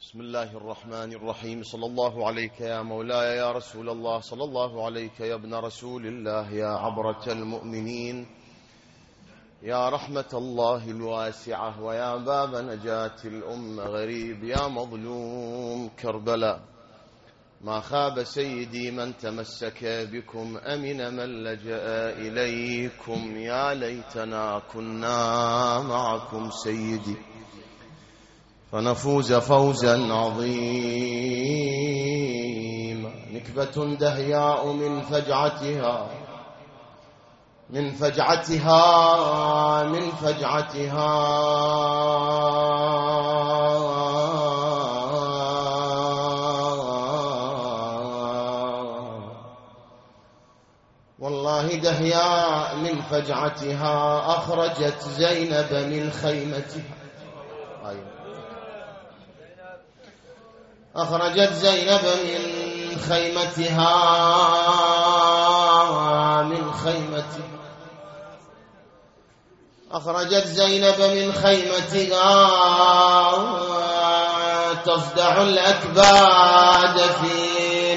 بسم الله الرحمن الرحيم. صلى الله عليك يا مولاي يا رسول الله، صلى الله عليك يا ابن رسول الله، يا عبرة المؤمنين، يا رحمة الله الواسعة، ويا باب نجاة الأمة، غريب يا مظلوم كربلاء. ما خاب سيدي من تمسك بكم، أمن من لجأ إليكم، يا ليتنا كنا معكم سيدي فنفوز فوزا عظيما. نكبة دهياء من فجعتها والله دهياء من فجعتها أخرجت زينب من خيمتها. أخرجت زينب من خيمتها أخرجت زينب من خيمتها تصدع الأكباد في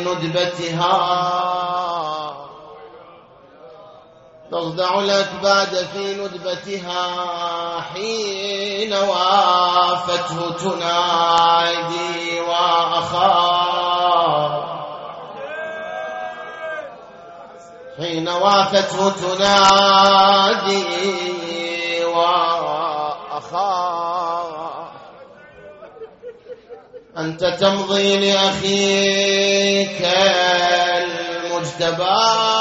ندبتها حين وافته تنادي وأخاه أنت تمضي لأخيك المجتبى،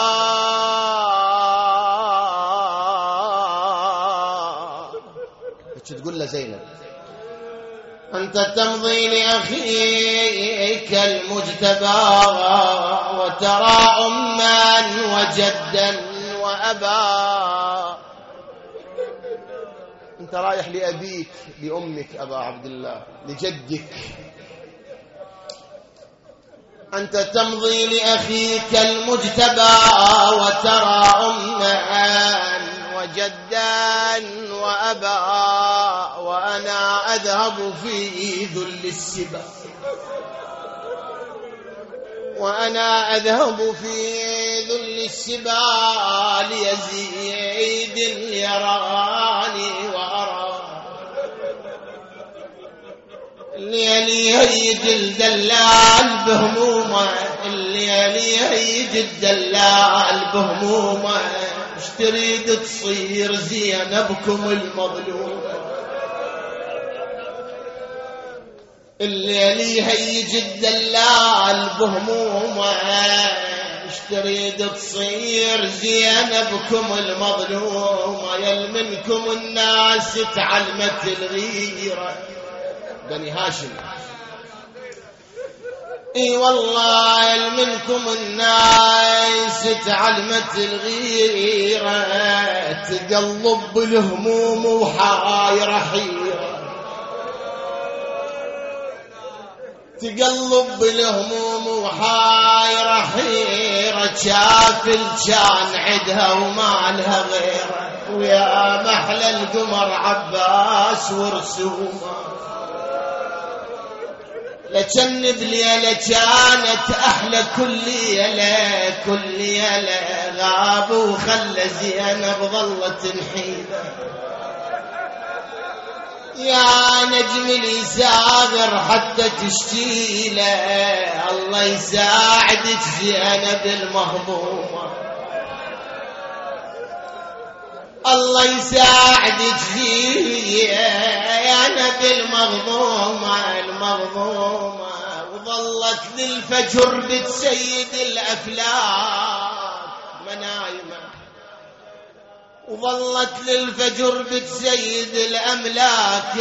تقول له زينب أنت تمضي لأخيك المجتبى، وترى أما وجدا وأبا. أنت رايح لأبيك لأمك أبا عبد الله لجدك. أنت تمضي لأخيك المجتبى وترى أما وجدا وأبا، وأنا أذهب في ذل السبا ليزيد يراني وأرى، اللي يهيج الدلال بهمومه، ايش تريد تصير زينبكم المظلومة؟ الليل يهيج الدلال بهمومه، ايش تريد تصير زينبكم المظلومة؟ يل منكم الناس تعلمت الغيرة، بني هاشم، اي والله يل منكم الناس تعلمت الغيرة، تقلب الهموم وحايرة حيرة، شافل كان عدها وما لها غيره، ويا محلى القمر عباس ورسومه، لجن بليلة كانت أحلى كل ليلة غاب وخلى زينب ظلت نحيلة. يا نجم لي ساغر حتى تشتيله، الله يساعدك زينب المهضومة، الله يساعدك زينب المغضومة، وظلت للفجر بتسيد الأفلاك منايمة، وظلت للفجر بتزيد الأملاك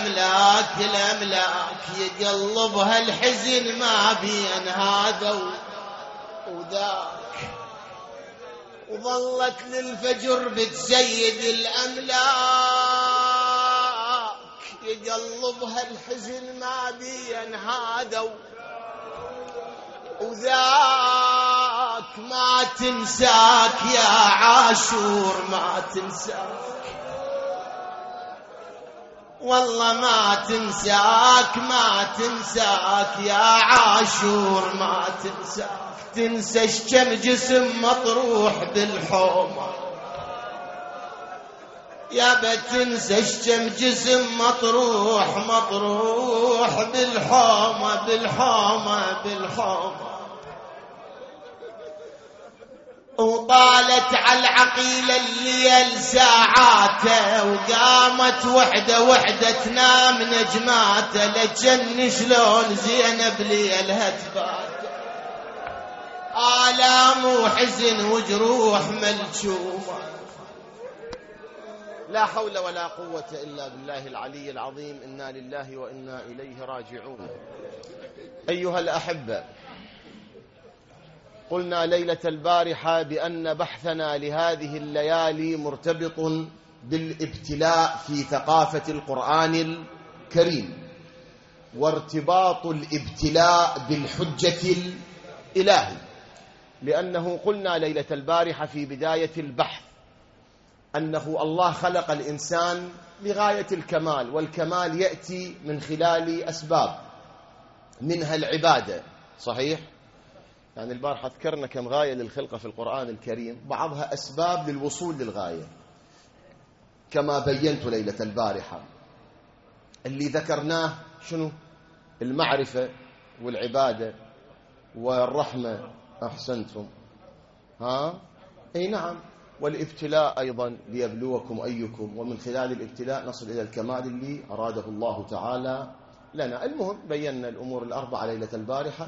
يقلبها الحزن ما بين هذا وذاك، وظلت للفجر بتزيد الأملاك يقلبها الحزن ما بين هذا وذاك. ما تنساك يا عاشور، ما تنساك، والله ما تنساك ما تنساك يا عاشور ما تنساك، تنسى كم جسم مطروح بالحومة، يا بتنسى كم جسم مطروح بالحومة بالحومة. وطالت على العقيلة الليل ساعاته، وقامت وحدة تنام نجماته، لجن شلون زينب ليلها تبات، آلام وحزن وجروح ملجومة. لا حول ولا قوة إلا بالله العلي العظيم. إنا لله وإنا إليه راجعون. أيها الأحبة، قلنا ليلة البارحة بأن بحثنا لهذه الليالي مرتبط بالابتلاء في ثقافة القرآن الكريم، وارتباط الابتلاء بالحجة الإلهي، لأنه قلنا ليلة البارحة في بداية البحث أنه الله خلق الإنسان لغاية الكمال، والكمال يأتي من خلال أسباب، منها العبادة. صحيح؟ يعني البارحة ذكرنا كم غاية للخلقة في القرآن الكريم، بعضها أسباب للوصول للغاية كما بينت ليلة البارحة. اللي ذكرناه شنو؟ المعرفة والعبادة والرحمة. أحسنتم. أي نعم. والابتلاء أيضا ليبلوكم أيكم، ومن خلال الابتلاء نصل إلى الكمال اللي أراده الله تعالى لنا. المهم بينا الأمور الأربعة ليلة البارحة،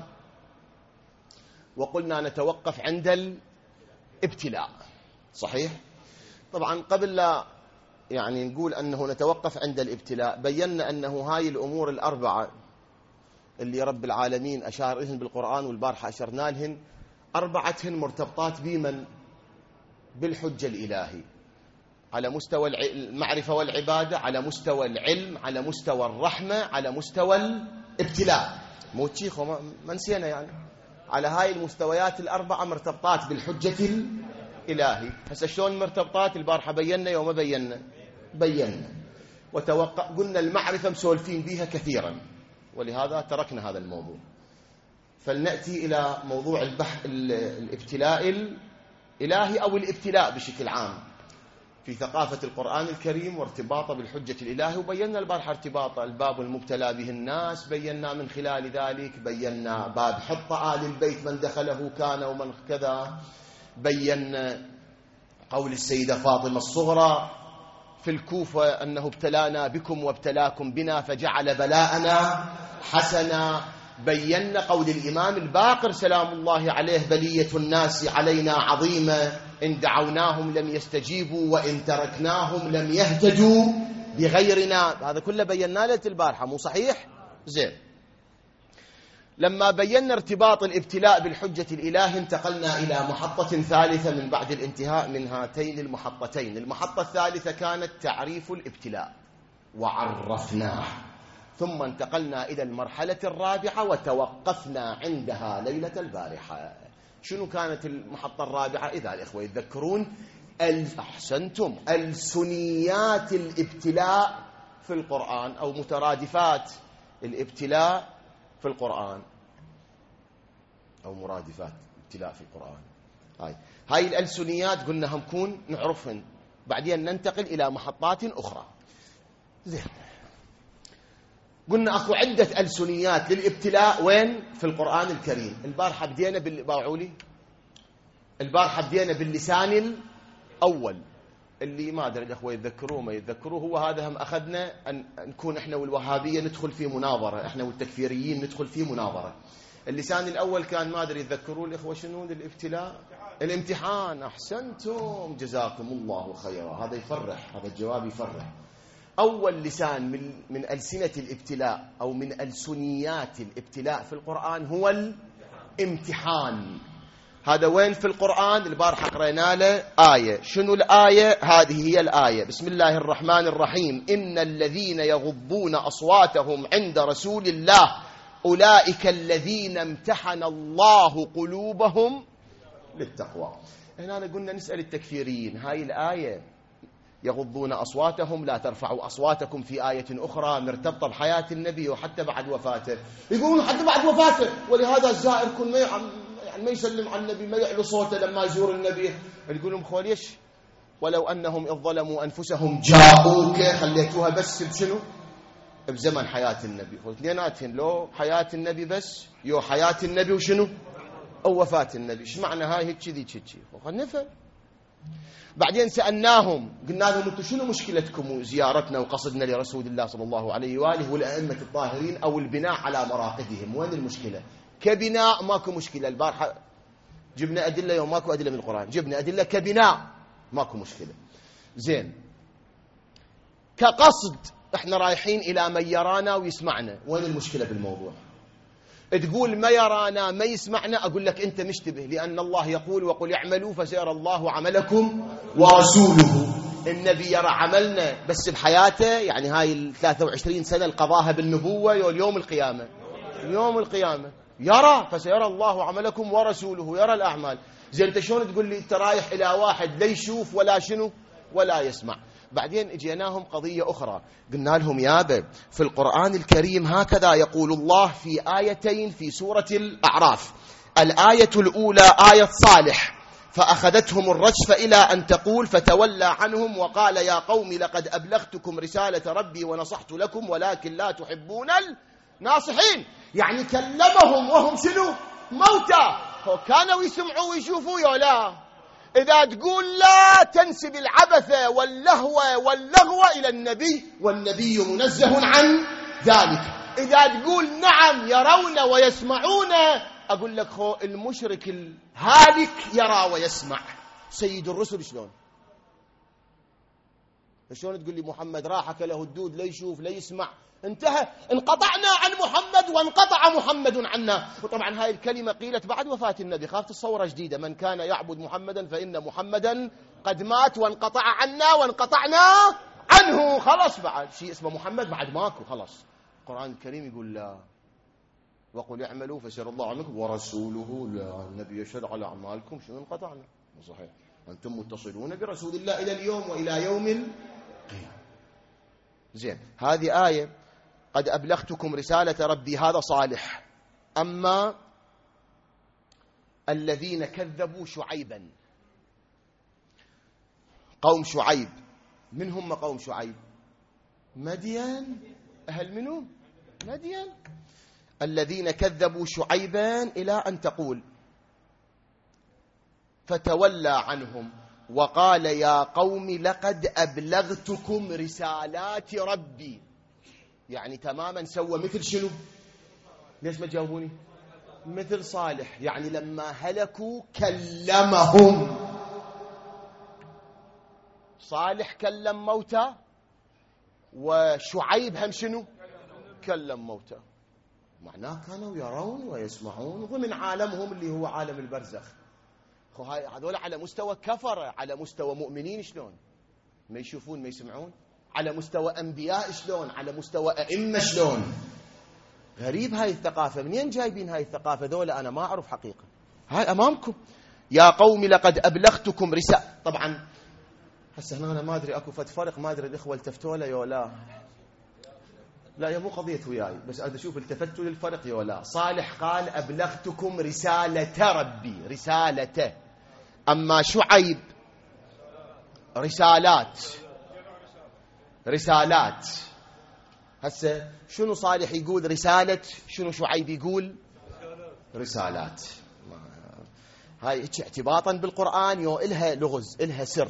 وقلنا نتوقف عند الابتلاء. صحيح؟ طبعا قبل لا يعني نقول أنه نتوقف عند الابتلاء، بينا أنه هاي الأمور الأربعة اللي رب العالمين أشار إلهن بالقرآن والبارحة أشرنا لهن، أربعتهن مرتبطات بمن؟ بالحجة الإلهي، على مستوى المعرفة والعبادة، على مستوى العلم، على مستوى الرحمة، على مستوى الابتلاء. مو تشيخو ما نسينا يعني. على هاي المستويات الأربعة مرتبطات بالحجة الإلهي. هسه شلون مرتبطات؟ البارحة بينا يوم بينا قلنا المعرفة مسولفين بها كثيرا، ولهذا تركنا هذا الموضوع. فلنأتي إلى موضوع البحث الابتلاء الإلهي أو الابتلاء بشكل عام في ثقافة القرآن الكريم وارتباطه بالحجة الإلهي. وبينا البارحة ارتباط الباب المبتلى به الناس، بينا من خلال ذلك بينا باب حط آل البيت من دخله كان ومن كذا، بينا قول السيدة فاطمة الصغرى في الكوفة أنه ابتلانا بكم وابتلاكم بنا فجعل بلاءنا حسنا. بينا قول الإمام الباقر سلام الله عليه بلية الناس علينا عظيمة، إن دعوناهم لم يستجيبوا وإن تركناهم لم يهتدوا بغيرنا. هذا كله بينا ليلة البارحة، مو صحيح؟ زين. لما بينا ارتباط الابتلاء بالحجة الإله، انتقلنا إلى محطة ثالثة من بعد الانتهاء من هاتين المحطتين. المحطة الثالثة كانت تعريف الابتلاء وعرفناه، ثم انتقلنا إلى المرحلة الرابعة وتوقفنا عندها ليلة البارحة. شنو كانت المحطة الرابعة؟ إذا الإخوة يتذكرون، أحسنتم، ألسنيات الابتلاء في القرآن أو مترادفات الابتلاء في القرآن أو مرادفات الابتلاء في القرآن. هاي الألسنيات قلنا همكون نعرفهن، بعدين ننتقل إلى محطات أخرى. زين. قلنا أكو عدة ألسنيات للابتلاء وين؟ في القرآن الكريم. البارحة بدينا البارحة بدينا باللسان الأول، اللي ما أدري الأخوة يتذكروه ما يتذكروه. هو هذا هم أخذنا أن نكون إحنا والوهابية ندخل في مناظرة، إحنا والتكفيريين ندخل في مناظرة. اللسان الأول كان ما أدري يتذكروه الإخوة شنو للابتلاء؟ الامتحان. أحسنتم، جزاكم الله خيرا. هذا يفرح، هذا الجواب يفرح. أول لسان من ألسنة الابتلاء أو من ألسنيات الابتلاء في القرآن هو الامتحان. هذا وين في القرآن؟ البارحة قرأنا له آية. شنو الآية؟ هذه هي الآية. بسم الله الرحمن الرحيم. إن الذين يغضون أصواتهم عند رسول الله أولئك الذين امتحن الله قلوبهم للتقوى. هنا قلنا نسأل التكفيريين، هاي الآية يغضون أصواتهم، لا ترفعوا أصواتكم في آية أخرى مرتبطة بحياة النبي وحتى بعد وفاته، يقولون حتى بعد وفاته. ولهذا الزائر كن ما يسلم على النبي، ما يعلو صوته لما يزور النبي. يقول لهم ليش؟ ولو أنهم إذ ظلموا أنفسهم جاءوك، خليتوها بس بشنو؟ بزمن حياة النبي. اثنيناتهن، لو حياة النبي بس، يو حياة النبي وشنو؟ أو وفاة النبي. ايش معنى هاي هيك كذي كذي؟ خلينا نفهم. بعدين سألناهم قلنا لهم انتم شنو مشكلتكم زيارتنا وقصدنا لرسول الله صلى الله عليه وآله والأئمة الطاهرين أو البناء على مراقدهم؟ وين المشكلة؟ كبناء ماكو مشكلة. البارحة جبنا أدلة، يوم ماكو أدلة من القرآن، جبنا أدلة كبناء ماكو مشكلة. زين، كقصد احنا رايحين إلى من يرانا ويسمعنا، وين المشكلة بالموضوع؟ تقول ما يرانا ما يسمعنا، أقول لك أنت مشتبه، لأن الله يقول وقل اعملوا فسيرى الله عملكم ورسوله. النبي يرى عملنا بس بحياته، يعني هاي 23 سنة القضاها بالنبوة، يوم القيامة، يوم القيامة يرى فسيرى الله عملكم ورسوله، يرى الأعمال. زين انت شلون تقول لي انت رايح إلى واحد لا يشوف ولا شنو ولا يسمع؟ بعدين اجيناهم قضية أخرى، قلنا لهم يابا في القرآن الكريم هكذا يقول الله في آيتين في سورة الأعراف. الآية الأولى آية صالح، فأخذتهم الرجفة إلى أن تقول فتولى عنهم وقال يا قوم لقد أبلغتكم رسالة ربي ونصحت لكم ولكن لا تحبون الناصحين. يعني كلمهم وهم شنو؟ موتى. كانوا يسمعوا ويشوفوا يا لا؟ إذا تقول لا تنسب العبث واللغو إلى النبي والنبي منزه عن ذلك. إذا تقول نعم يرون ويسمعون، أقول لك المشرك الهالك يرى ويسمع. سيد الرسل شلون تقول لي محمد راحك له الدود لا يشوف لا يسمع؟ انتهى، انقطعنا عن محمد وانقطع محمد عنا. وطبعا هاي الكلمة قيلت بعد وفاة النبي، خافت الصورة جديدة، من كان يعبد محمدا فإن محمدا قد مات وانقطع عنا وانقطعنا عنه. خلاص بعد شيء اسمه محمد بعد ماكو، خلاص. القرآن الكريم يقول لا، وقل اعملوا فسيرى الله عنكم ورسوله، لا، النبي يشهد على أعمالكم. شنو انقطعنا؟ صحيح، أنتم متصلون برسول الله إلى اليوم وإلى يوم القيامة. زين، هذه آية قد أبلغتكم رسالة ربي، هذا صالح. أما الذين كذبوا شعيبا، قوم شعيب، من هم قوم شعيب؟ مدين. أهل منو؟ مدين. الذين كذبوا شعيبا إلى أن تقول فتولى عنهم وقال يا قوم لقد أبلغتكم رسالات ربي. يعني تماما سوى مثل شنو؟ ليش ما تجاوبوني؟ مثل صالح. يعني لما هلكوا كلمهم. صالح كلم موتى، وشعيب هم شنو؟ كلم موتى. معناه كانوا يرون ويسمعون ضمن عالمهم اللي هو عالم البرزخ. هذول على مستوى كفرة، على مستوى مؤمنين شلون؟ ما يشوفون ما يسمعون؟ على مستوى أنبياء شلون؟ على مستوى أئمة شلون؟ غريب هاي الثقافة. منين جايبين هاي الثقافة ذولا؟ أنا ما أعرف حقيقة. هاي أمامكم يا قوم لقد أبلغتكم رسالة. طبعا هسه هنا أنا ما أدري أكو فد فرق، ما أدري الإخوة التفتوا له يولا لا، يا مو قضية وياي، بس أنا أشوف التفتوا للفرق يولا. صالح قال أبلغتكم رسالة ربي، رسالته. أما شعيب رسالات. هسه شنو صالح يقول رسالة، شنو شعيب يقول رسالات. هاي اعتباطا بالقرآن يو إلها لغز، إلها سر،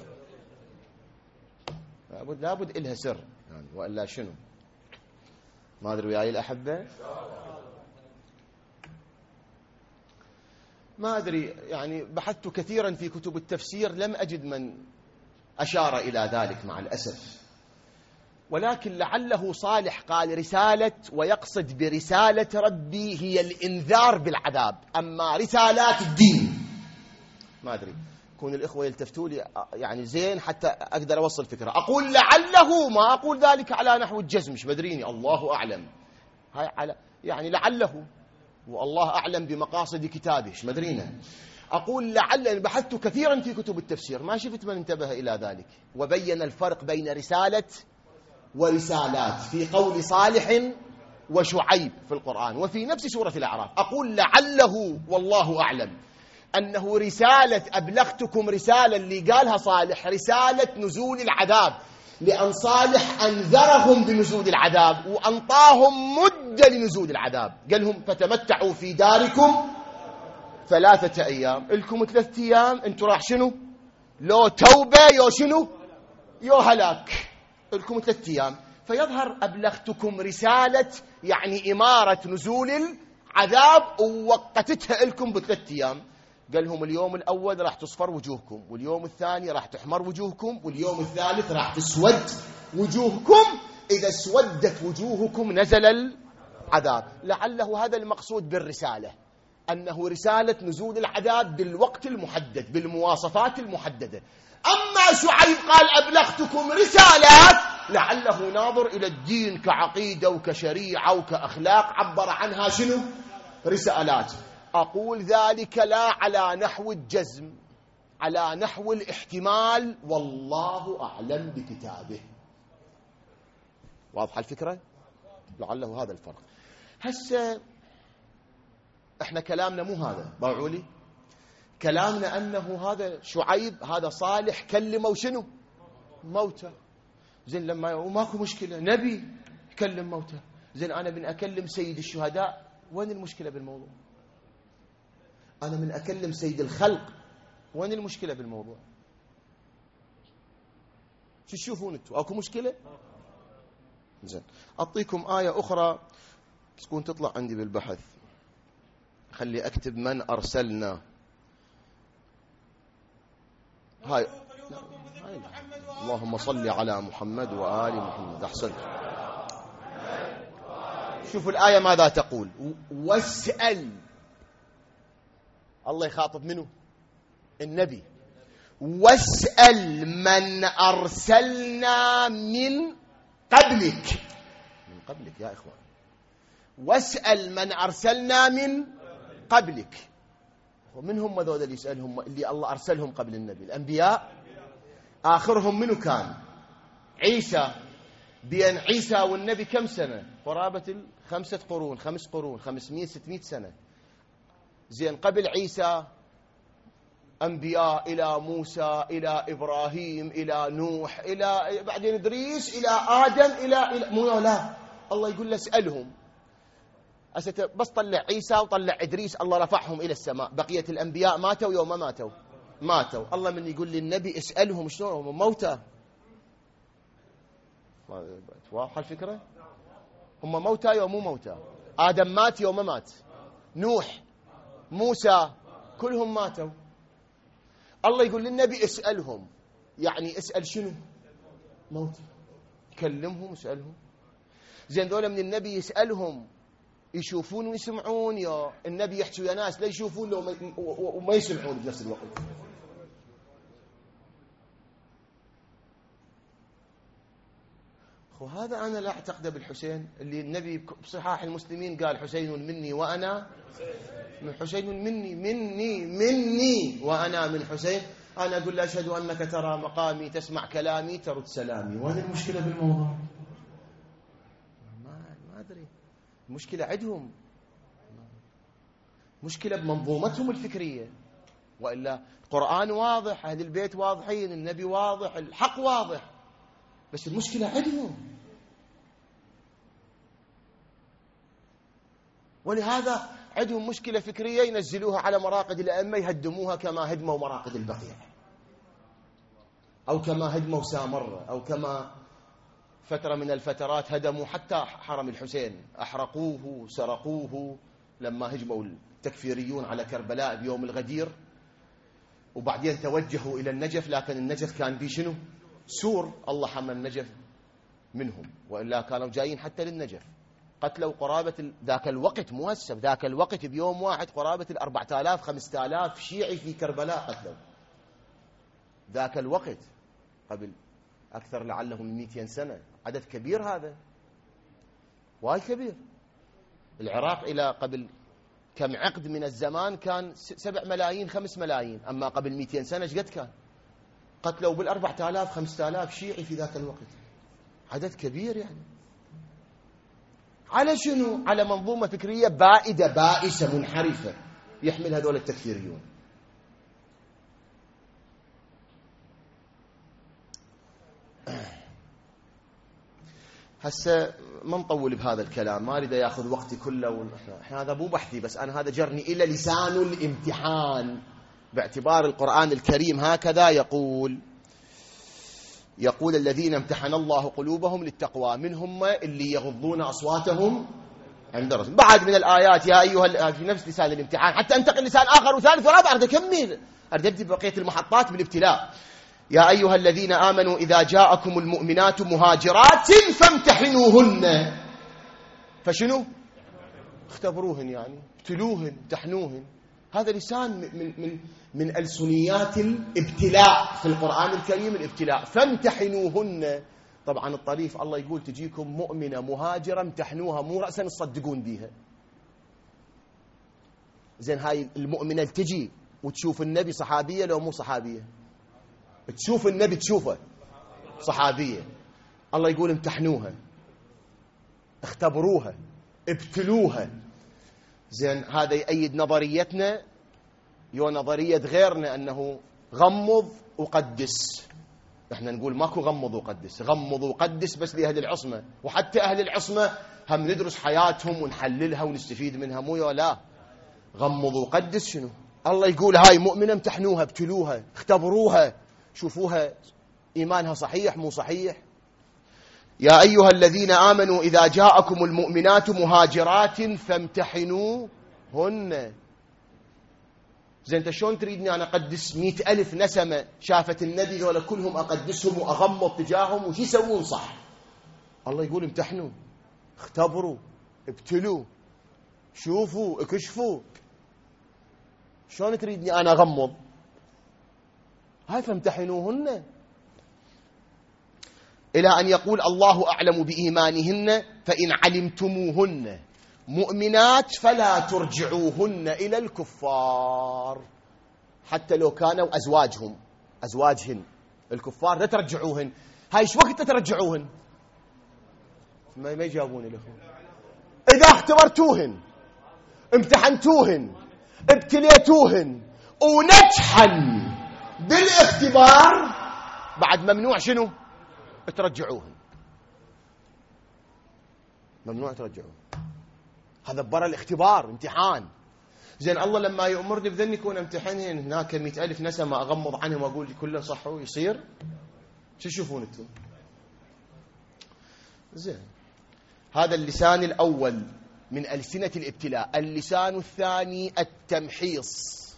لابد إلها سر يعني، وإلا شنو؟ ما أدري وياي الأحبة، ما أدري يعني. بحثت كثيرا في كتب التفسير لم أجد من أشار إلى ذلك مع الأسف. ولكن لعله صالح قال رسالة ويقصد برسالة ربي هي الإنذار بالعذاب، أما رسالات الدين ما أدري. كون الإخوة يلتفتوا لي يعني زين حتى أقدر أوصل فكرة. أقول لعله، ما أقول ذلك على نحو الجزم، مش مدريني، الله أعلم. هاي على يعني لعله، والله أعلم بمقاصد كتابه، مش مدرينا. أقول لعل بحثت كثيرا في كتب التفسير ما شفت من انتبه إلى ذلك وبين الفرق بين رسالة ورسالات في قول صالح وشعيب في القرآن وفي نفس سورة الأعراف. أقول لعله والله أعلم أنه رسالة أبلغتكم رسالة اللي قالها صالح رسالة نزول العذاب، لأن صالح أنذرهم بنزول العذاب وأنطاهم مدة لنزول العذاب، قال لهم فتمتعوا في داركم 3 أيام. لكم 3 أيام أنتوا راح شنو؟ لو توبة يو شنو؟ يو هلاك. لكم 3 أيام. فيظهر أبلغتكم رسالة يعني إمارة نزول العذاب ووقتتها لكم ب3 أيام. قال لهم اليوم الأول راح تصفر وجوهكم، واليوم الثاني راح تحمر وجوهكم، واليوم الثالث راح تسود وجوهكم. إذا اسودت وجوهكم نزل العذاب. لعله هذا المقصود بالرسالة، أنه رسالة نزول العذاب بالوقت المحدد بالمواصفات المحددة. أما شعيب قال أبلغتكم رسالات، لعله ناظر إلى الدين كعقيدة وكشريعة وكأخلاق، عبر عنها شنو؟ رسالات. أقول ذلك لا على نحو الجزم، على نحو الاحتمال، والله أعلم بكتابه. واضحة الفكرة؟ لعله هذا الفرق. هسه احنا كلامنا مو هذا، ضاعوا لي كلامنا أنه هذا شعيب هذا صالح كلموا شنو؟ موتى. زين لما وماكو مشكلة نبي يكلم موتى، زين أنا من أكلم سيد الشهداء وين المشكلة بالموضوع؟ أنا من أكلم سيد الخلق وين المشكلة بالموضوع؟ شو تشوفون انتم؟ اكو مشكلة؟ زين أعطيكم آية أخرى تكون تطلع عندي بالبحث. خلي أكتب من أرسلنا. هاي اللهم صل على محمد وآل محمد. أحسنت. شوفوا الآية ماذا تقول. واسأل. الله يخاطب منه؟ النبي. واسأل من أرسلنا من قبلك. من قبلك يا إخوان. واسأل من أرسلنا من قبلك. ومن هم ذول اللي يسألهم اللي الله أرسلهم قبل النبي؟ الأنبياء. آخرهم منو كان؟ عيسى. بين عيسى والنبي كم سنة؟ قرابة 5 قرون 5 قرون 500 600 سنة. زين قبل عيسى أنبياء إلى موسى إلى إبراهيم إلى نوح إلى بعدين إدريس إلى آدم إلى مو لا. الله يقول له اسألهم. بس طلع عيسى وطلع إدريس الله رفعهم إلى السماء. بقية الأنبياء ماتوا يوم ما ماتوا. الله من يقول للنبي اسألهم شلون هم موتى. واضحة الفكرة؟ هم موتى يوم مو موتى. آدم مات يوم ما مات، نوح موسى كلهم ماتوا. الله يقول للنبي اسألهم، يعني اسأل شنو؟ موتى. كلمهم اسألهم. زين ذولا من النبي يسألهم يشوفون ويسمعون، يا النبي يحكي ويا ناس لا يشوفون وما يسمعون بنفس الوقت. وهذا أنا لا أعتقد بالحسين اللي النبي بصحاح المسلمين قال حسين مني وأنا من حسين مني وأنا من حسين. أنا أقول له أشهد أنك ترى مقامي تسمع كلامي ترد سلامي. وين المشكلة بالموضوع؟ ما أدري. المشكلة عندهم، مشكلة بمنظومتهم الفكرية. وإلا القرآن واضح، أهل البيت واضحين، النبي واضح، الحق واضح، بس المشكلة عندهم. ولهذا عندهم مشكلة فكرية ينزلوها على مراقد الأئمة يهدموها كما هدموا مراقد البقيع، أو كما هدموا سامرة، أو كما فترة من الفترات هدموا حتى حرم الحسين، أحرقوه سرقوه لما هجموا التكفيريون على كربلاء بيوم الغدير. وبعدين توجهوا إلى النجف، لكن النجف كان بيه شنو؟ سور. الله حمى النجف منهم، وإلا كانوا جايين حتى للنجف. قتلوا قرابة ذاك الوقت، مو هسه، ذاك الوقت بيوم واحد قرابة 4000 5000 شيعي في كربلاء قتلوا. ذاك الوقت قبل أكثر لعله من 200 سنة. عدد كبير، هذا وايد كبير. العراق إلى قبل كم عقد من الزمان كان 7 ملايين 5 ملايين، أما قبل 200 سنة ايش قد كان؟ قتلوا بال4000 5000 شيعي في ذاك الوقت، عدد كبير يعني. على شنو؟ على منظومة فكرية بائدة بائسة منحرفة يحمل هذول التكفيريون. هسه ما نطول بهذا الكلام، ما أريد ياخذ وقتي كله، احنا هذا مو بحثي، بس أنا هذا جرني إلى لسان الامتحان، باعتبار القرآن الكريم هكذا يقول الذين امتحن الله قلوبهم للتقوى منهم اللي يغضون أصواتهم عند الرسول. بعد من الآيات يا أيها في نفس لسان الامتحان، حتى انتقل لسان آخر وثالث ورابع، أريد أكمل، أريد أبدي بقية المحطات بالابتلاء. يا أيها الذين آمنوا إذا جاءكم المؤمنات مهاجرات فامتحنوهن، فشنو؟ اختبروهن، يعني ابتلوهن امتحنوهن. هذا لسان من ألسنيات الابتلاء في القرآن الكريم، الابتلاء. فامتحنوهن. طبعا الطريف الله يقول تجيكم مؤمنة مهاجرة امتحنوها، مو رأسا تصدقون بيها. زين هاي المؤمنة تجي وتشوف النبي صحابية لو مو صحابية؟ تشوف النبي تشوفه صحابية. الله يقول امتحنوها، اختبروها، ابتلوها. زين هذا يأيد نظريتنا نظرية غيرنا أنه غمض وقدس. احنا نقول ماكو غمض وقدس، غمض وقدس بس لأهل العصمة، وحتى أهل العصمة هم ندرس حياتهم ونحللها ونستفيد منها، مو لا غمض وقدس شنو؟ الله يقول هاي مؤمنة امتحنوها ابتلوها اختبروها، شوفوها إيمانها صحيح مو صحيح. يا أيها الذين آمنوا إذا جاءكم المؤمنات مهاجرات فامتحنوهن. زين انت شلون تريدني أنا أقدس 100,000 نسمة شافت النبي ولا كلهم أقدسهم وأغمض تجاههم وش يسوون صح؟ الله يقول امتحنوا اختبروا ابتلوا شوفوا اكشفوا. شلون تريدني أنا أغمض؟ هاي فامتحنوهن. إلى أن يقول الله أعلم بإيمانهن فإن علمتموهن مؤمنات فلا ترجعوهن إلى الكفار، حتى لو كانوا أزواجهن الكفار لا ترجعوهن. هاي ايش وقت ترجعوهن؟ ما يجاوبون الأخوة. إذا اختبرتوهن امتحنتوهن ابتليتوهن ونجحا بالاختبار بعد ممنوع شنو؟ ترجعوهن، ممنوع ترجعوهن. هذا برا الاختبار امتحان. زين الله لما يأمرني بذنك وانا امتحنهن هناك 100,000 نسمة اغمض عنهم واقول كله صحوا يصير؟ شو تشوفون انتم؟ زين هذا اللسان الأول من ألسنة الابتلاء. اللسان الثاني التمحيص.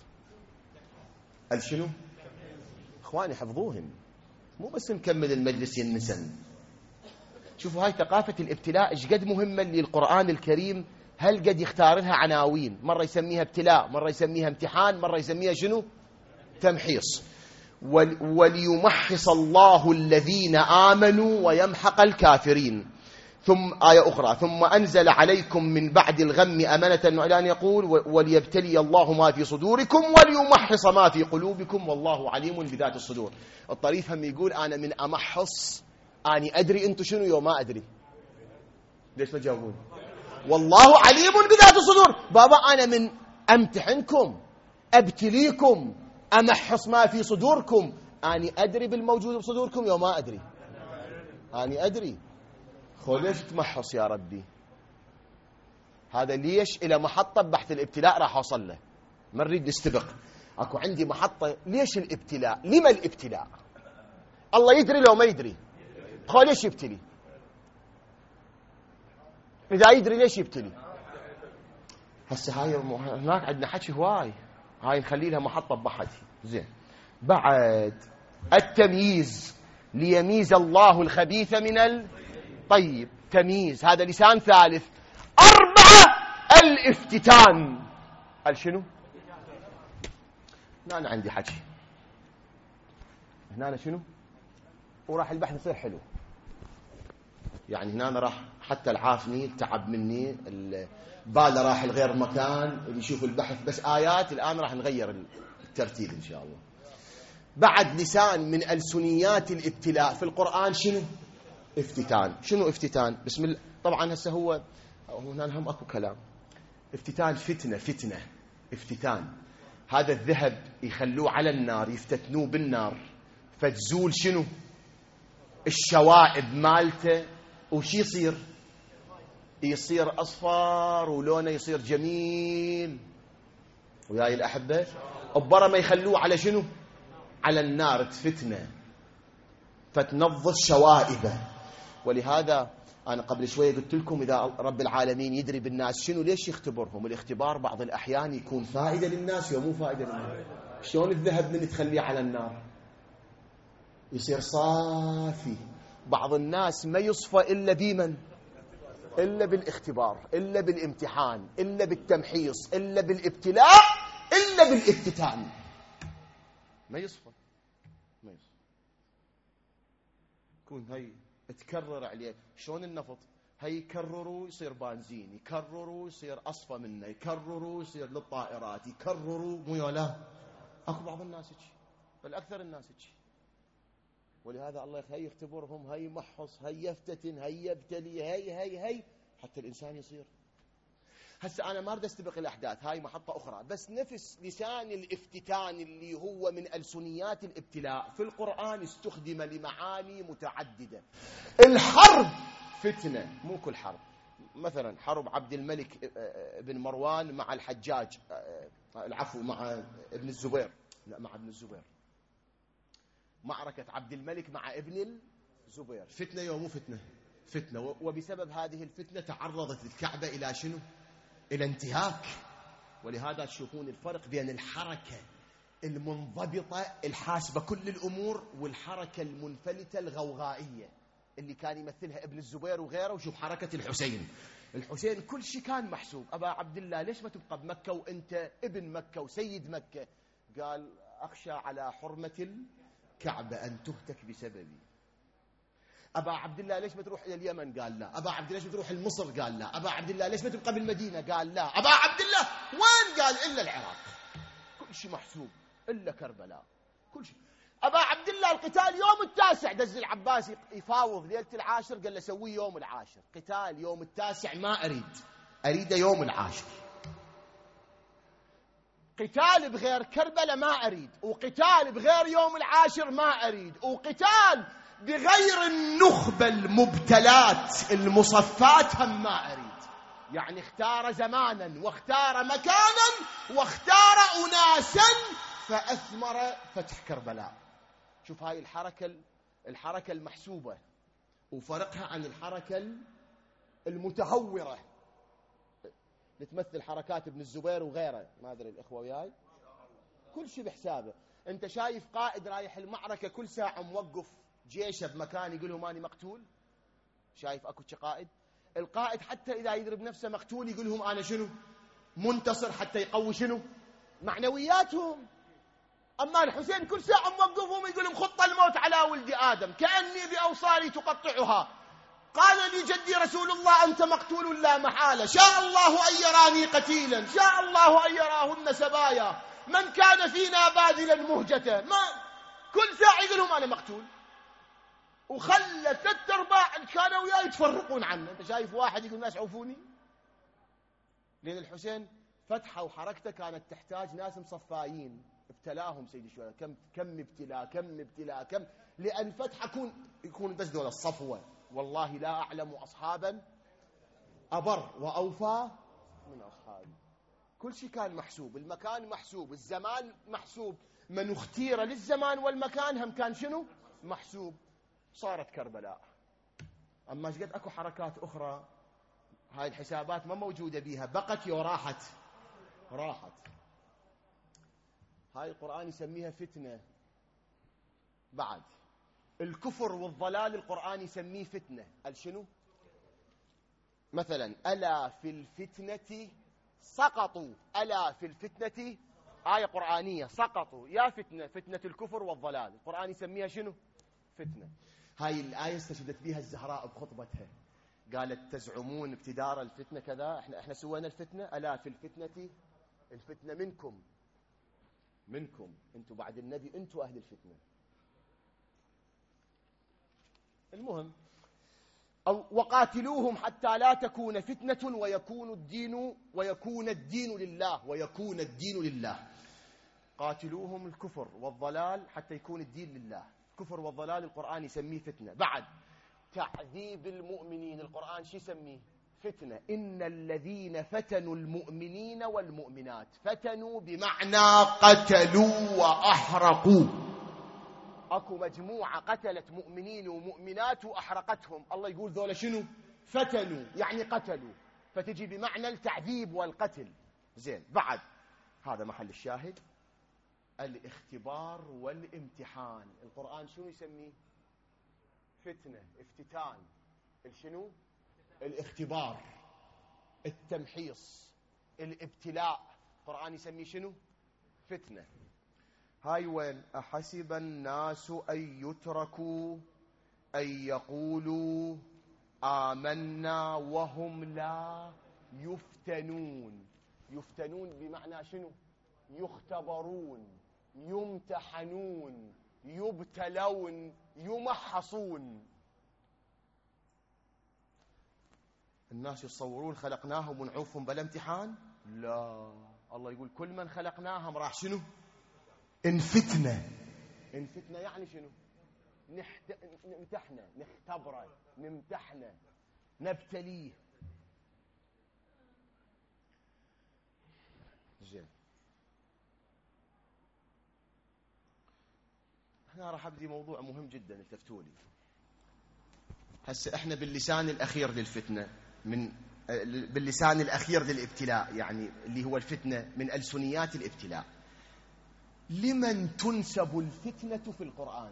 شنو؟ اخواني حفظوهن، مو بس نكمل المجلس ينسن. شوفوا هاي ثقافة الابتلاء ايش قد مهمة للقرآن الكريم. هل قد يختار لها عناوين، مرة يسميها ابتلاء، مرة يسميها امتحان، مرة يسميها شنو؟ تمحيص. وليمحص الله الذين آمنوا ويمحق الكافرين. ثم آية أخرى ثم أنزل عليكم من بعد الغم أمنة، إلى أن يقول وليبتلي الله ما في صدوركم وليمحص ما في قلوبكم والله عليم بذات الصدور. الطريف هم يقول أنا من أمحص، أني أدري أنتم شنو يوم ما أدري. ليش ما تجاوبون؟ والله عليم بذات الصدور. بابا أنا من أمتحنكم أبتليكم أمحص ما في صدوركم، أني أدري بالموجود بصدوركم يوم ما أدري. أني أدري. ليش تمحص يا ربي؟ هذا ليش إلى محطة بحث الابتلاء راح أوصل له، ما نريد نستبق. أكو عندي محطة. ليش الابتلاء؟ لما الابتلاء؟ الله يدري لو ما يدري. ليش يبتلي؟ إذا يدري ليش يبتلي؟ هسه هاي هناك عندنا حكي هواي، هاي نخلي لها محطة بحث. زين بعد التمييز، ليميز الله الخبيث من طيب. تمييز هذا لسان ثالث. 4 الافتتان. شنو؟ هنا أنا عندي حكي، هنا أنا شنو؟ وراح البحث يصير حلو. يعني هنا أنا راح حتى العافني التعب مني باله راح لغير مكان يشوف البحث بس آيات. الآن راح نغير الترتيب إن شاء الله. بعد لسان من ألسنيات الابتلاء في القرآن شنو؟ افتتان. شنو افتتان؟ بسم الله. طبعا هسه هو هنا هم أكو كلام. افتتان فتنة افتتان. هذا الذهب يخلوه على النار، يفتتنوه بالنار، فتزول شنو؟ الشوائب مالته، وشي يصير أصفر ولونه يصير جميل. وياي الأحبة، أبرا ما يخلوه على شنو؟ على النار، تفتنه فتنظف شوائبه. ولهذا أنا قبل شوية قلت لكم إذا رب العالمين يدري بالناس شنو ليش يختبرهم. الاختبار بعض الأحيان يكون فائدة للناس ومو فائدة للناس. شلون الذهب من تخليه على النار يصير صافي. بعض الناس ما يصفى إلا بمن؟ إلا بالاختبار، إلا بالامتحان، إلا بالتمحيص، إلا بالابتلاء، إلا بالافتتان. ما يصفى. يكون هي تكرر عليه. شلون النفط؟ هي يكرروا يصير بنزين، يكرروا يصير أصفى منه، يكرروا يصير للطائرات، يكرروا. مو يلا أكو بعض الناس هيك، بل أكثر الناس هيك. ولهذا الله هي يختبرهم، هي يمحص، هي يفتتن، هي يبتلي، هي حتى الإنسان يصير. هسه أنا ما أريد أستبق الأحداث، هاي محطة أخرى. بس نفس لسان الافتتان اللي هو من ألسنيات الابتلاء في القرآن استخدم لمعاني متعددة. الحرب فتنة، مو كل حرب. مثلا حرب عبد الملك بن مروان مع الحجاج، العفو مع ابن الزبير، لا مع ابن الزبير. معركة عبد الملك مع ابن الزبير فتنة يوم مو فتنة. وبسبب هذه الفتنة تعرضت الكعبة إلى شنو؟ إلى انتهاك. ولهذا تشوفون الفرق بين الحركة المنضبطة الحاسبة كل الأمور والحركة المنفلتة الغوغائية اللي كان يمثلها ابن الزبير وغيره. وشوف حركة الحسين كل شيء كان محسوب. أبا عبد الله ليش ما تبقى بمكة وأنت ابن مكة وسيد مكة؟ قال أخشى على حرمة الكعبة أن تهتك بسببي. أبا عبد الله ليش ما تروح إلى اليمن؟ قال لا. أبا عبد الله ليش ما تروح لمصر؟ قال لا. أبا عبد الله ليش ما تبقى بالمدينة؟ قال لا. أبا عبد الله وين؟ قال إلا العراق. كل شيء محسوب إلا كربلاء، كل شيء. أبا عبد الله القتال يوم 9، دز العباس يفاوض ليلة 10، قال له سويه يوم 10. قتال يوم 9 ما أريده يوم 10. قتال بغير كربلاء ما أريد، وقتال بغير يوم 10 ما أريد، وقتال بغير النخبة المبتلات المصفات هم ما أريد. يعني اختار زمانا واختار مكانا واختار أناسا فأثمر فتح كربلاء. شوف هاي الحركة المحسوبة وفرقها عن الحركة المتهورة لتمثل حركات ابن الزبير وغيره. ما أدري الإخوة وياي، كل شيء بحسابه. أنت شايف قائد رايح المعركة كل ساعة موقف جيشه بمكان يقول لهم أنا مقتول؟ شايف أكو قائد؟ القائد حتى إذا يضرب نفسه مقتول يقول لهم أنا شنو؟ منتصر، حتى يقوي شنو؟ معنوياتهم. أما الحسين كل ساعة موقفهم يقول لهم خط الموت على ولد آدم كأني بأوصالي تقطعها. قال لي جدي رسول الله أنت مقتول لا محالة، شاء الله أن يراني قتيلا، شاء الله أن يراهن سبايا، من كان فينا باذلا مهجته. ما كل ساعة يقول لهم أنا مقتول. وخلى 3/4 كانوا وياه يتفرقون عنه. انت شايف واحد يقول الناس عوفوني؟ لأن الحسين فتحه وحركته كانت تحتاج ناس مصفايين. ابتلاهم سيدي شوية، كم ابتلاء. لأن فتحه يكون بس دول الصفوة. والله لا أعلم أصحابا أبر وأوفى من أصحابي. كل شيء كان محسوب، المكان محسوب، الزمان محسوب، من اختير للزمان والمكان هم كان شنو؟ محسوب. صارت كربلاء. أما شقد أكو حركات أخرى هاي الحسابات ما موجودة بيها، بقت وراحت. هاي القرآن يسميها فتنة. بعد الكفر والضلال القرآن يسميه فتنة. شنو؟ مثلا ألا في الفتنة سقطوا. ألا في الفتنة آية قرآنية، سقطوا يا فتنة الكفر والضلال. القرآن يسميها شنو؟ فتنة. هاي الآية استشهدت بها الزهراء بخطبتها. قالت تزعمون ابتدار الفتنة كذا، احنا سوينا الفتنة. ألا في الفتنة منكم انتم بعد النبي، انتم أهل الفتنة. المهم وقاتلوهم حتى لا تكون فتنة ويكون الدين لله. قاتلوهم الكفر والضلال حتى يكون الدين لله. الكفر والضلال القرآن يسميه فتنة. بعد تعذيب المؤمنين القرآن شو يسميه؟ فتنة. إن الذين فتنوا المؤمنين والمؤمنات، فتنوا بمعنى قتلوا وأحرقوا. أكو مجموعة قتلت مؤمنين ومؤمنات وأحرقتهم، الله يقول ذولا شنو؟ فتنوا، يعني قتلوا، فتجي بمعنى التعذيب والقتل. زين، بعد هذا محل الشاهد. الاختبار والامتحان القرآن شنو يسميه؟ فتنة، افتتان. الشنو؟ الاختبار، التمحيص، الابتلاء، القرآن يسميه شنو؟ فتنة. هاي وين؟ أحسب الناس أن يتركوا أن يقولوا آمنا وهم لا يفتنون. يفتنون بمعنى شنو؟ يختبرون، يمتحنون، يبتلون، يمحصون. الناس يتصورون خلقناهم ونعوفهم بلا امتحان. لا، الله يقول كل من خلقناهم راح شنو؟ انفتنة. انفتنة يعني شنو؟ نمتحنه، نختبره، نمتحنه، نبتليه. زين، هنا راح ابدي موضوع مهم جدا، التفتوا لي. هسه احنا باللسان الاخير للفتنه، باللسان الاخير للابتلاء، يعني اللي هو الفتنه من ألسنيات الابتلاء. لمن تنسب الفتنه في القرآن؟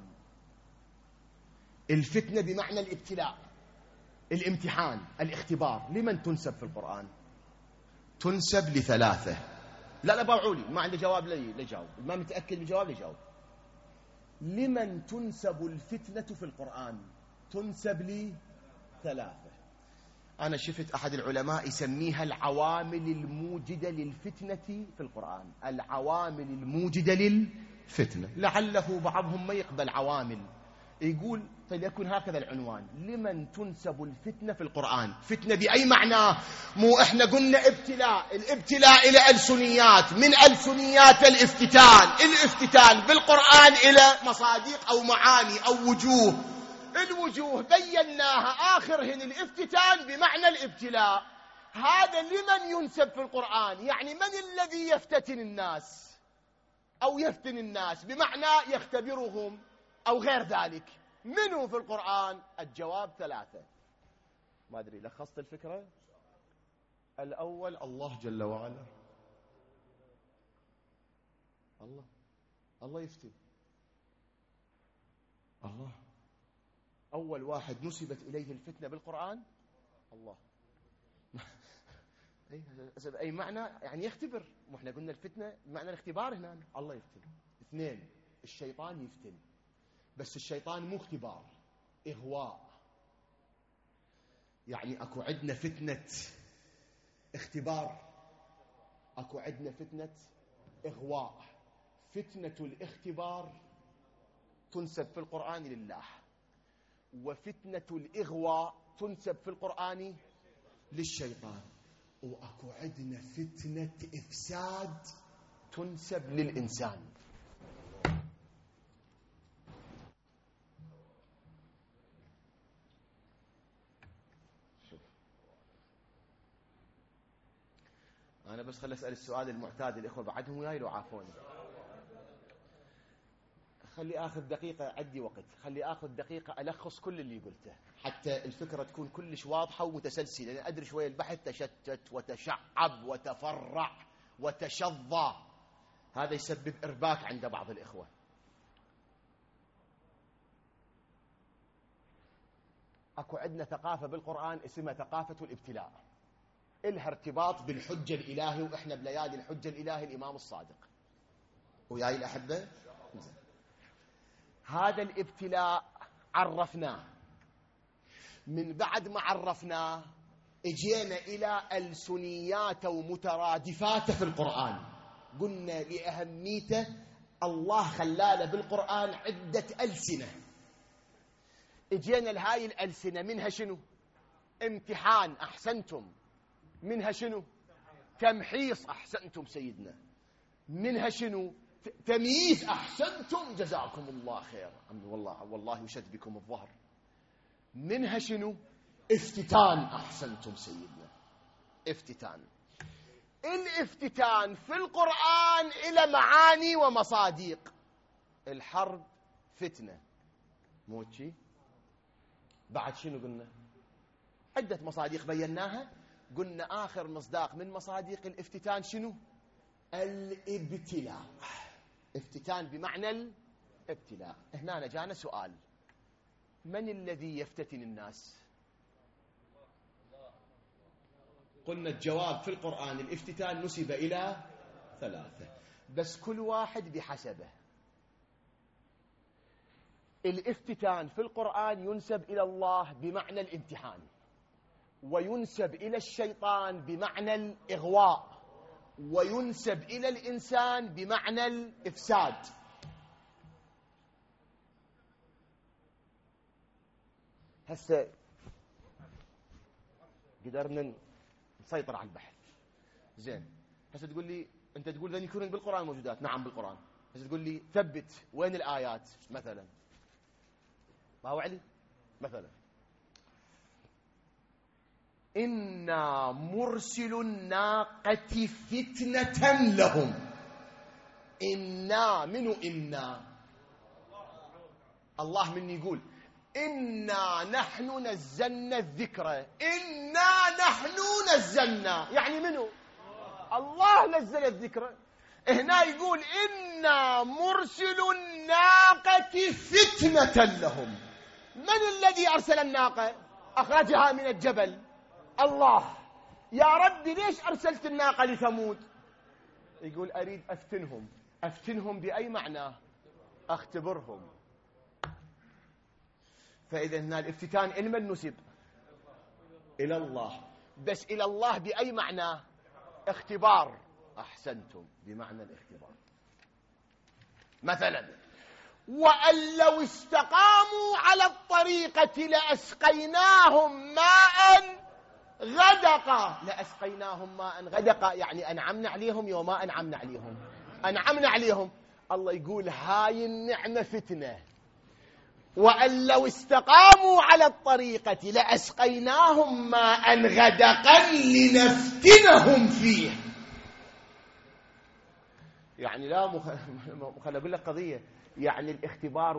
الفتنه بمعنى الابتلاء، الامتحان، الاختبار، لمن تنسب في القرآن؟ تنسب لثلاثه. لا باعوا لي، ما عنده جواب لي جاوب، ما متاكد من الجواب يجاوب. لمن تنسب الفتنة في القرآن؟ تنسب لي ثلاثة. أنا شفت أحد العلماء يسميها العوامل الموجدة للفتنة في القرآن. العوامل الموجدة للفتنة. لعله بعضهم ما يقبل عوامل، يقول فليكن هكذا العنوان: لمن تنسب الفتنة في القرآن؟ فتنة بأي معنى؟ مو إحنا قلنا ابتلاء، الابتلاء إلى ألسنيات، من ألسنيات الافتتان بالقرآن إلى مصادق أو معاني أو وجوه. الوجوه بيناها، آخرهن الافتتان بمعنى الابتلاء. هذا لمن ينسب في القرآن؟ يعني من الذي يفتتن الناس أو يفتن الناس، بمعنى يختبرهم أو غير ذلك. منه في القرآن؟ الجواب ثلاثة. ما أدري لخصت الفكرة. الأول الله جل وعلا. الله يفتن. الله أول واحد نسبت إليه الفتنة بالقرآن الله. أي معنى؟ يعني يختبر. وإحنا قلنا الفتنة بمعنى الاختبار، هنا الله يفتن. اثنين، الشيطان يفتن، بس الشيطان مو اختبار، إغواء. يعني أكو عندنا فتنة اختبار، أكو عندنا فتنة إغواء. فتنة الاختبار تنسب في القرآن لله، وفتنة الإغواء تنسب في القرآن للشيطان. وأكو عندنا فتنة إفساد تنسب للإنسان. أنا بس خلي أسأل السؤال المعتاد، الإخوة بعدهم وياي لو عافوني. خلي آخذ دقيقة، عندي وقت، خلي آخذ دقيقة ألخص كل اللي قلته حتى الفكرة تكون كلش واضحة ومتسلسلة، لأن أدري شوية البحث تشتت وتشعب وتفرع وتشظى، هذا يسبب إرباك عند بعض الإخوة. أكو عندنا ثقافة بالقرآن اسمها ثقافة الابتلاء، إلها ارتباط بالحجة الإلهي، وإحنا بليالي الحجة الإلهي الإمام الصادق. وياي الأحبة، هذا الابتلاء عرفناه من بعد ما عرفناه اجينا إلى ألسنيات ومترادفاته في القرآن. قلنا لأهميته الله خلاله بالقرآن عدة ألسنة. اجينا لهاي الألسنة منها شنو؟ امتحان، أحسنتم. منها شنو؟ تمحيص، أحسنتم سيدنا. منها شنو؟ تمييز، أحسنتم جزاكم الله خير. والله يشد بكم الظهر. منها شنو؟ افتتان، أحسنتم سيدنا. افتتان. الافتتان في القرآن إلى معاني ومصادق. الحرب فتنة، موتشي. بعد شنو قلنا؟ عدة مصادق بيناها. قلنا آخر مصداق من مصادق الافتتان شنو؟ الابتلاء. افتتان بمعنى الابتلاء. هنا جانا سؤال: من الذي يفتتن الناس؟ قلنا الجواب في القرآن الافتتان نسب إلى 3، بس كل واحد بحسبه. الافتتان في القرآن ينسب إلى الله بمعنى الامتحان، وينسب إلى الشيطان بمعنى الإغواء، وينسب إلى الإنسان بمعنى الإفساد. هسه قدرنا نسيطر على البحث. زين، هسه تقول لي أنت تقول ذن يكونون بالقرآن موجودات. نعم بالقرآن. هسه تقول لي ثبت وين الآيات مثلا. ما هو علي مثلا: إنا مرسل الناقة فتنة لهم. إنا منو؟ إنا الله من يقول إنا نحن نزلنا الذكر. إنا نحن نزلنا، يعني منو؟ الله نزل الذكر. هنا يقول إنا مرسل الناقة فتنة لهم. من الذي أرسل الناقة؟ أخرجها من الجبل الله. يا ربي ليش أرسلت الناقة لثمود؟ يقول أريد أفتنهم. أفتنهم بأي معنى؟ أختبرهم. فإذا هنا الافتتان إلى من نسب؟ إلى الله، بس إلى الله بأي معنى؟ اختبار. أحسنتم، بمعنى الاختبار. مثلا: وأن لو استقاموا على الطريقة لأسقيناهم ماء غدقا. لأسقيناهم ماء غدقا يعني أنعمنا عليهم يوم ما أنعمنا عليهم. أنعمنا عليهم. الله يقول هاي النعمة فتنة. وأن لو استقاموا على الطريقة لأسقيناهم ماء غدقا لنفتنهم فيه. يعني لا خل أقول لك قضية. يعني الاختبار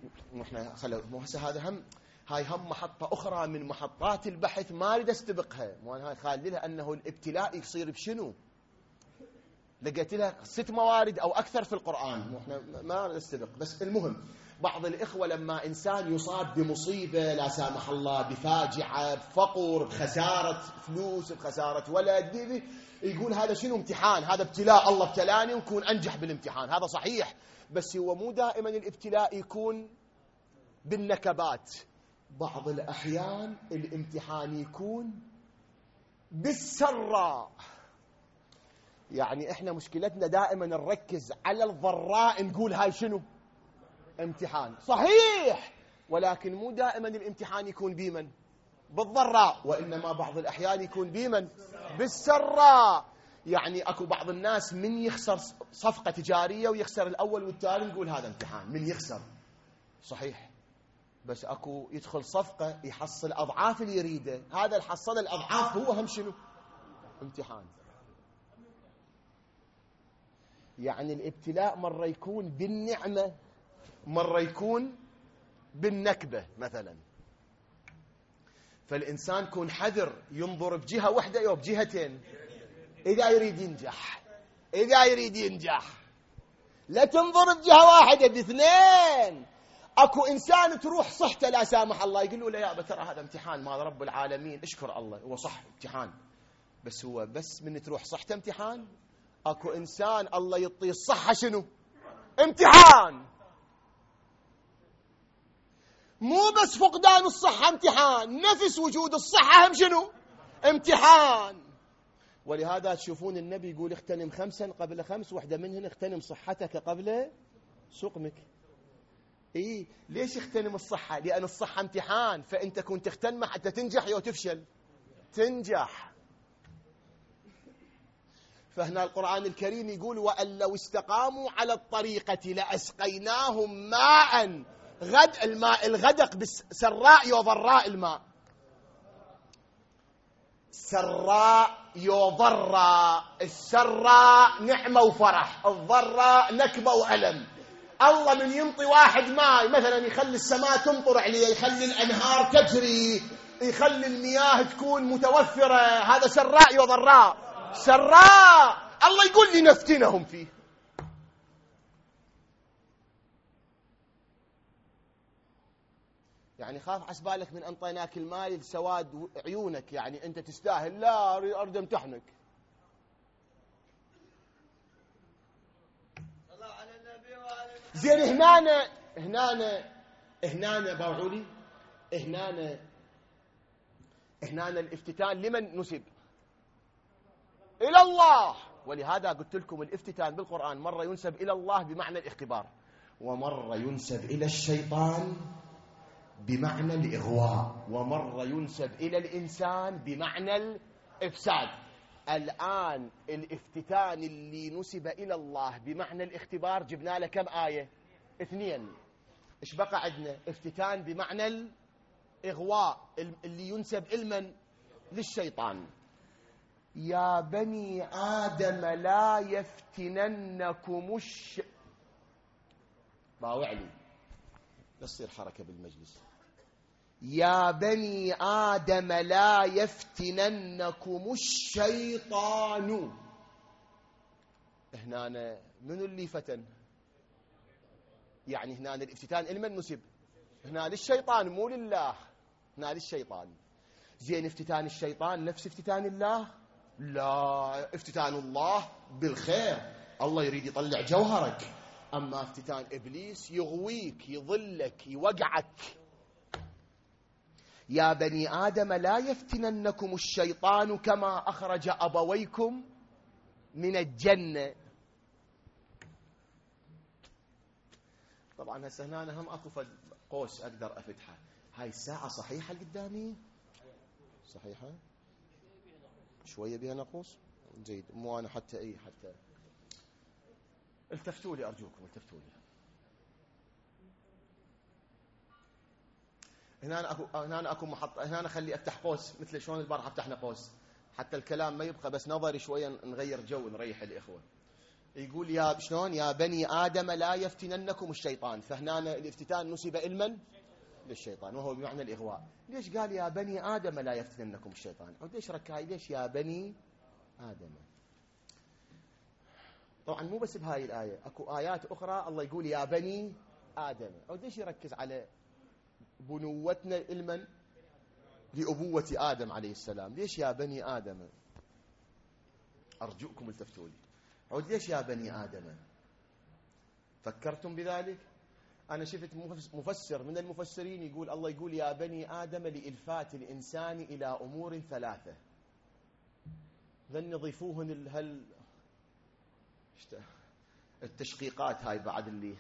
هذا هاي هم محطة أخرى من محطات البحث ما أريد أستبقها. وأنا خالي لها أنه الابتلاء يصير بشنو. لقيت لها 6 موارد أو أكثر في القرآن. وإحنا ما نستبق. بس المهم بعض الإخوة لما إنسان يصاب بمصيبة لا سامح الله، بفاجعة، بفقر، بخسارة فلوس، بخسارة ولد، يقول هذا شنو؟ امتحان. هذا ابتلاء، الله ابتلاني وكون أنجح بالامتحان. هذا صحيح، بس هو مو دائما الابتلاء يكون بالنكبات. بعض الأحيان الامتحان يكون بالسراء. يعني احنا مشكلتنا دائما نركز على الضراء، نقول هاي شنو؟ امتحان. صحيح، ولكن مو دائما الامتحان يكون بمن؟ بالضراء، وإنما بعض الأحيان يكون بمن؟ بالسراء. يعني أكو بعض الناس من يخسر صفقة تجارية ويخسر الأول والثاني نقول هذا امتحان. من يخسر صحيح، بس أكو يدخل صفقة يحصل أضعاف اللي يريده. هذا الحصل الأضعاف هو هم شنو؟ امتحان. يعني الابتلاء مرة يكون بالنعمة، مرة يكون بالنكبة مثلا. فالإنسان يكون حذر، ينظر بجهة واحدة أو بجهتين إذا يريد ينجح. إذا يريد ينجح لا تنظر بجهة واحدة، باثنين. أكو إنسان تروح صحته لا سامح الله، يقول له لا يا أبا ترى هذا امتحان مال رب العالمين، اشكر الله. هو صح امتحان، بس هو بس من تروح صحته امتحان. أكو إنسان الله يعطيه الصحة شنو؟ امتحان. مو بس فقدان الصحة امتحان، نفس وجود الصحة هم شنو؟ امتحان. ولهذا تشوفون النبي يقول اغتنم 5 قبل 5، واحدة منهن اغتنم صحتك قبل سقمك. ليش اغتنم الصحة؟ لأن الصحة امتحان، فأنت كنت تغتنمها حتى تنجح أو تفشل. تنجح. فهنا القرآن الكريم يقول وأن لو استقاموا على الطريقة لأسقيناهم ماء الماء الغدق سراء وضراء. الماء سراء يضراء، السراء نعمة وفرح، الضراء نكبة وألم. الله من ينطي واحد ماء مثلا يخلي السماء تمطر عليه، يخلي الأنهار تجري، يخلي المياه تكون متوفرة، هذا سراء وضراء. سراء الله يقول لنفتنهم فيه. يعني خاف عسبالك من أنطيناك الماء لسواد عيونك، يعني أنت تستاهل، لا أريد امتحنك. زين هنا باوعولي، هنا الافتتان لمن نسب؟ إلى الله. ولهذا قلت لكم الافتتان بالقرآن مرة ينسب إلى الله بمعنى الاختبار، ومرة ينسب إلى الشيطان بمعنى الإغواء، ومرة ينسب إلى الإنسان بمعنى الإفساد. الآن الافتتان اللي نسب إلى الله بمعنى الاختبار جبنا له كم آية؟ 2. إيش بقى عندنا؟ افتتان بمعنى الإغواء اللي ينسب إلمن؟ للشيطان. يا بني آدم لا يفتننكم باوعلي لا تصير حركة بالمجلس. يا بني آدم لا يفتننكم الشيطان. هنا من اللي فتن؟ يعني هنا الافتتان لمن نسب؟ هنا للشيطان مو لله، هنا للشيطان. زين افتتان الشيطان نفس افتتان الله؟ لا، افتتان الله بالخير، الله يريد يطلع جوهرك. أما افتتان إبليس يغويك، يضلك، يوقعك. يا بني آدم لا يفتننكم الشيطان كما أخرج أبويكم من الجنة. طبعا هسه هنا أنا هم أكو قوس أقدر أفتحه. هاي الساعة صحيحة قدامي؟ صحيحة؟ شوية بها نقص؟ جيد. مو أنا حتى حتى التفتوا لي أرجوكم، التفتوا لي. هنا أكو محطة، هنا خلي أفتح قوس مثل شلون البارحة فتحنا قوس حتى الكلام ما يبقى بس نظري، شوية نغير جو نريح الإخوة. يقول يا شلون يا بني آدم لا يفتننكم الشيطان، فهنا الافتتان نسب علما للشيطان وهو بمعنى الإغواء. ليش قال يا بني آدم لا يفتننكم الشيطان؟ ليش ركاي؟ ليش يا بني آدم؟ طبعا مو بس بهاي الآية، أكو آيات أخرى الله يقول يا بني آدم. ليش يركز على بنوتنا علما لأبوة آدم عليه السلام؟ ليش يا بني آدم؟ أرجوكم التفتوا لي. ليش يا بني آدم؟ فكرتم بذلك؟ أنا شفت مفسر من المفسرين يقول الله يقول يا بني آدم لإلفات الإنسان إلى أمور 3. ذن يضيفوهن التشقيقات هاي بعد اللي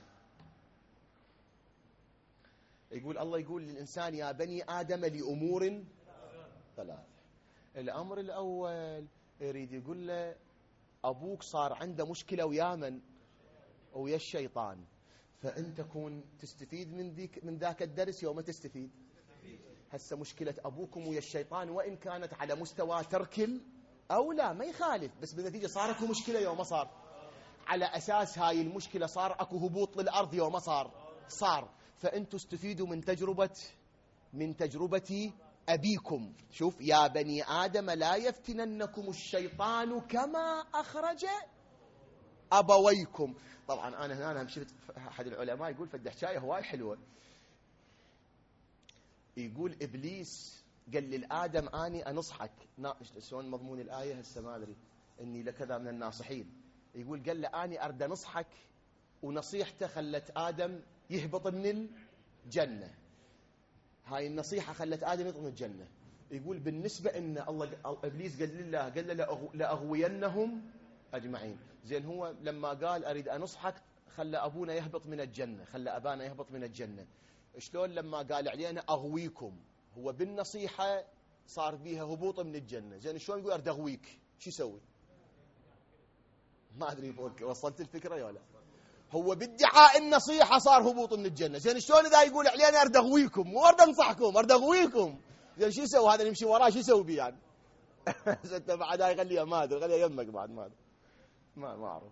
يقول الله يقول للإنسان يا بني آدم لأمور 3. الأمر الأول يريد يقول له أبوك صار عنده مشكلة ويا من؟ ويا الشيطان، فأنت كون تستفيد من ذاك الدرس يوم تستفيد. هسه مشكلة أبوكم ويا الشيطان وإن كانت على مستوى ترك أو لا ما يخالف، بس بالنتيجة صار اكو مشكلة يوم ما صار. على أساس هاي المشكلة صار اكو هبوط للأرض يوم ما صار. فأنتوا استفيدوا من تجربة أبيكم. شوف يا بني آدم لا يفتننكم الشيطان كما أخرج أبويكم. طبعا أنا هنا شفت أحد العلماء يقول فد حكاية هواي حلوة. يقول إبليس قال للآدم أني أنصحك، شلون مضمون الآية هسه ما أدري، إني لكذا من الناصحين. يقول قال له أني أرد نصحك، ونصيحته خلت آدم يهبط من الجنة. هاي النصيحة خلت آدم يطلع من الجنة. يقول بالنسبة إن الله إبليس قال له لأغوينهم أجمعين. زين هو لما قال أريد أن أنصحك خلى أبونا يهبط من الجنة، خلى أبانا يهبط من الجنة. شلون لما قال علينا أغويكم؟ هو بالنصيحة صار بيها هبوط من الجنة. زين شلون يقول أريد أغويك؟ شو يسوي؟ ما أدري وصلت الفكرة يا لا. هو بادعاء النصيحة صار هبوط من الجنة. زين شلون إذا يقول علينا أريد أغويكم مو أريد أنصحكم أريد أغويكم؟ زين شو يسوي هذا اللي يمشي وراه؟ شو يسوي بيه يعني؟ أنت بعد هاي خليها ما أدري، خليها يمك بعد ما أدري، ما أعرف.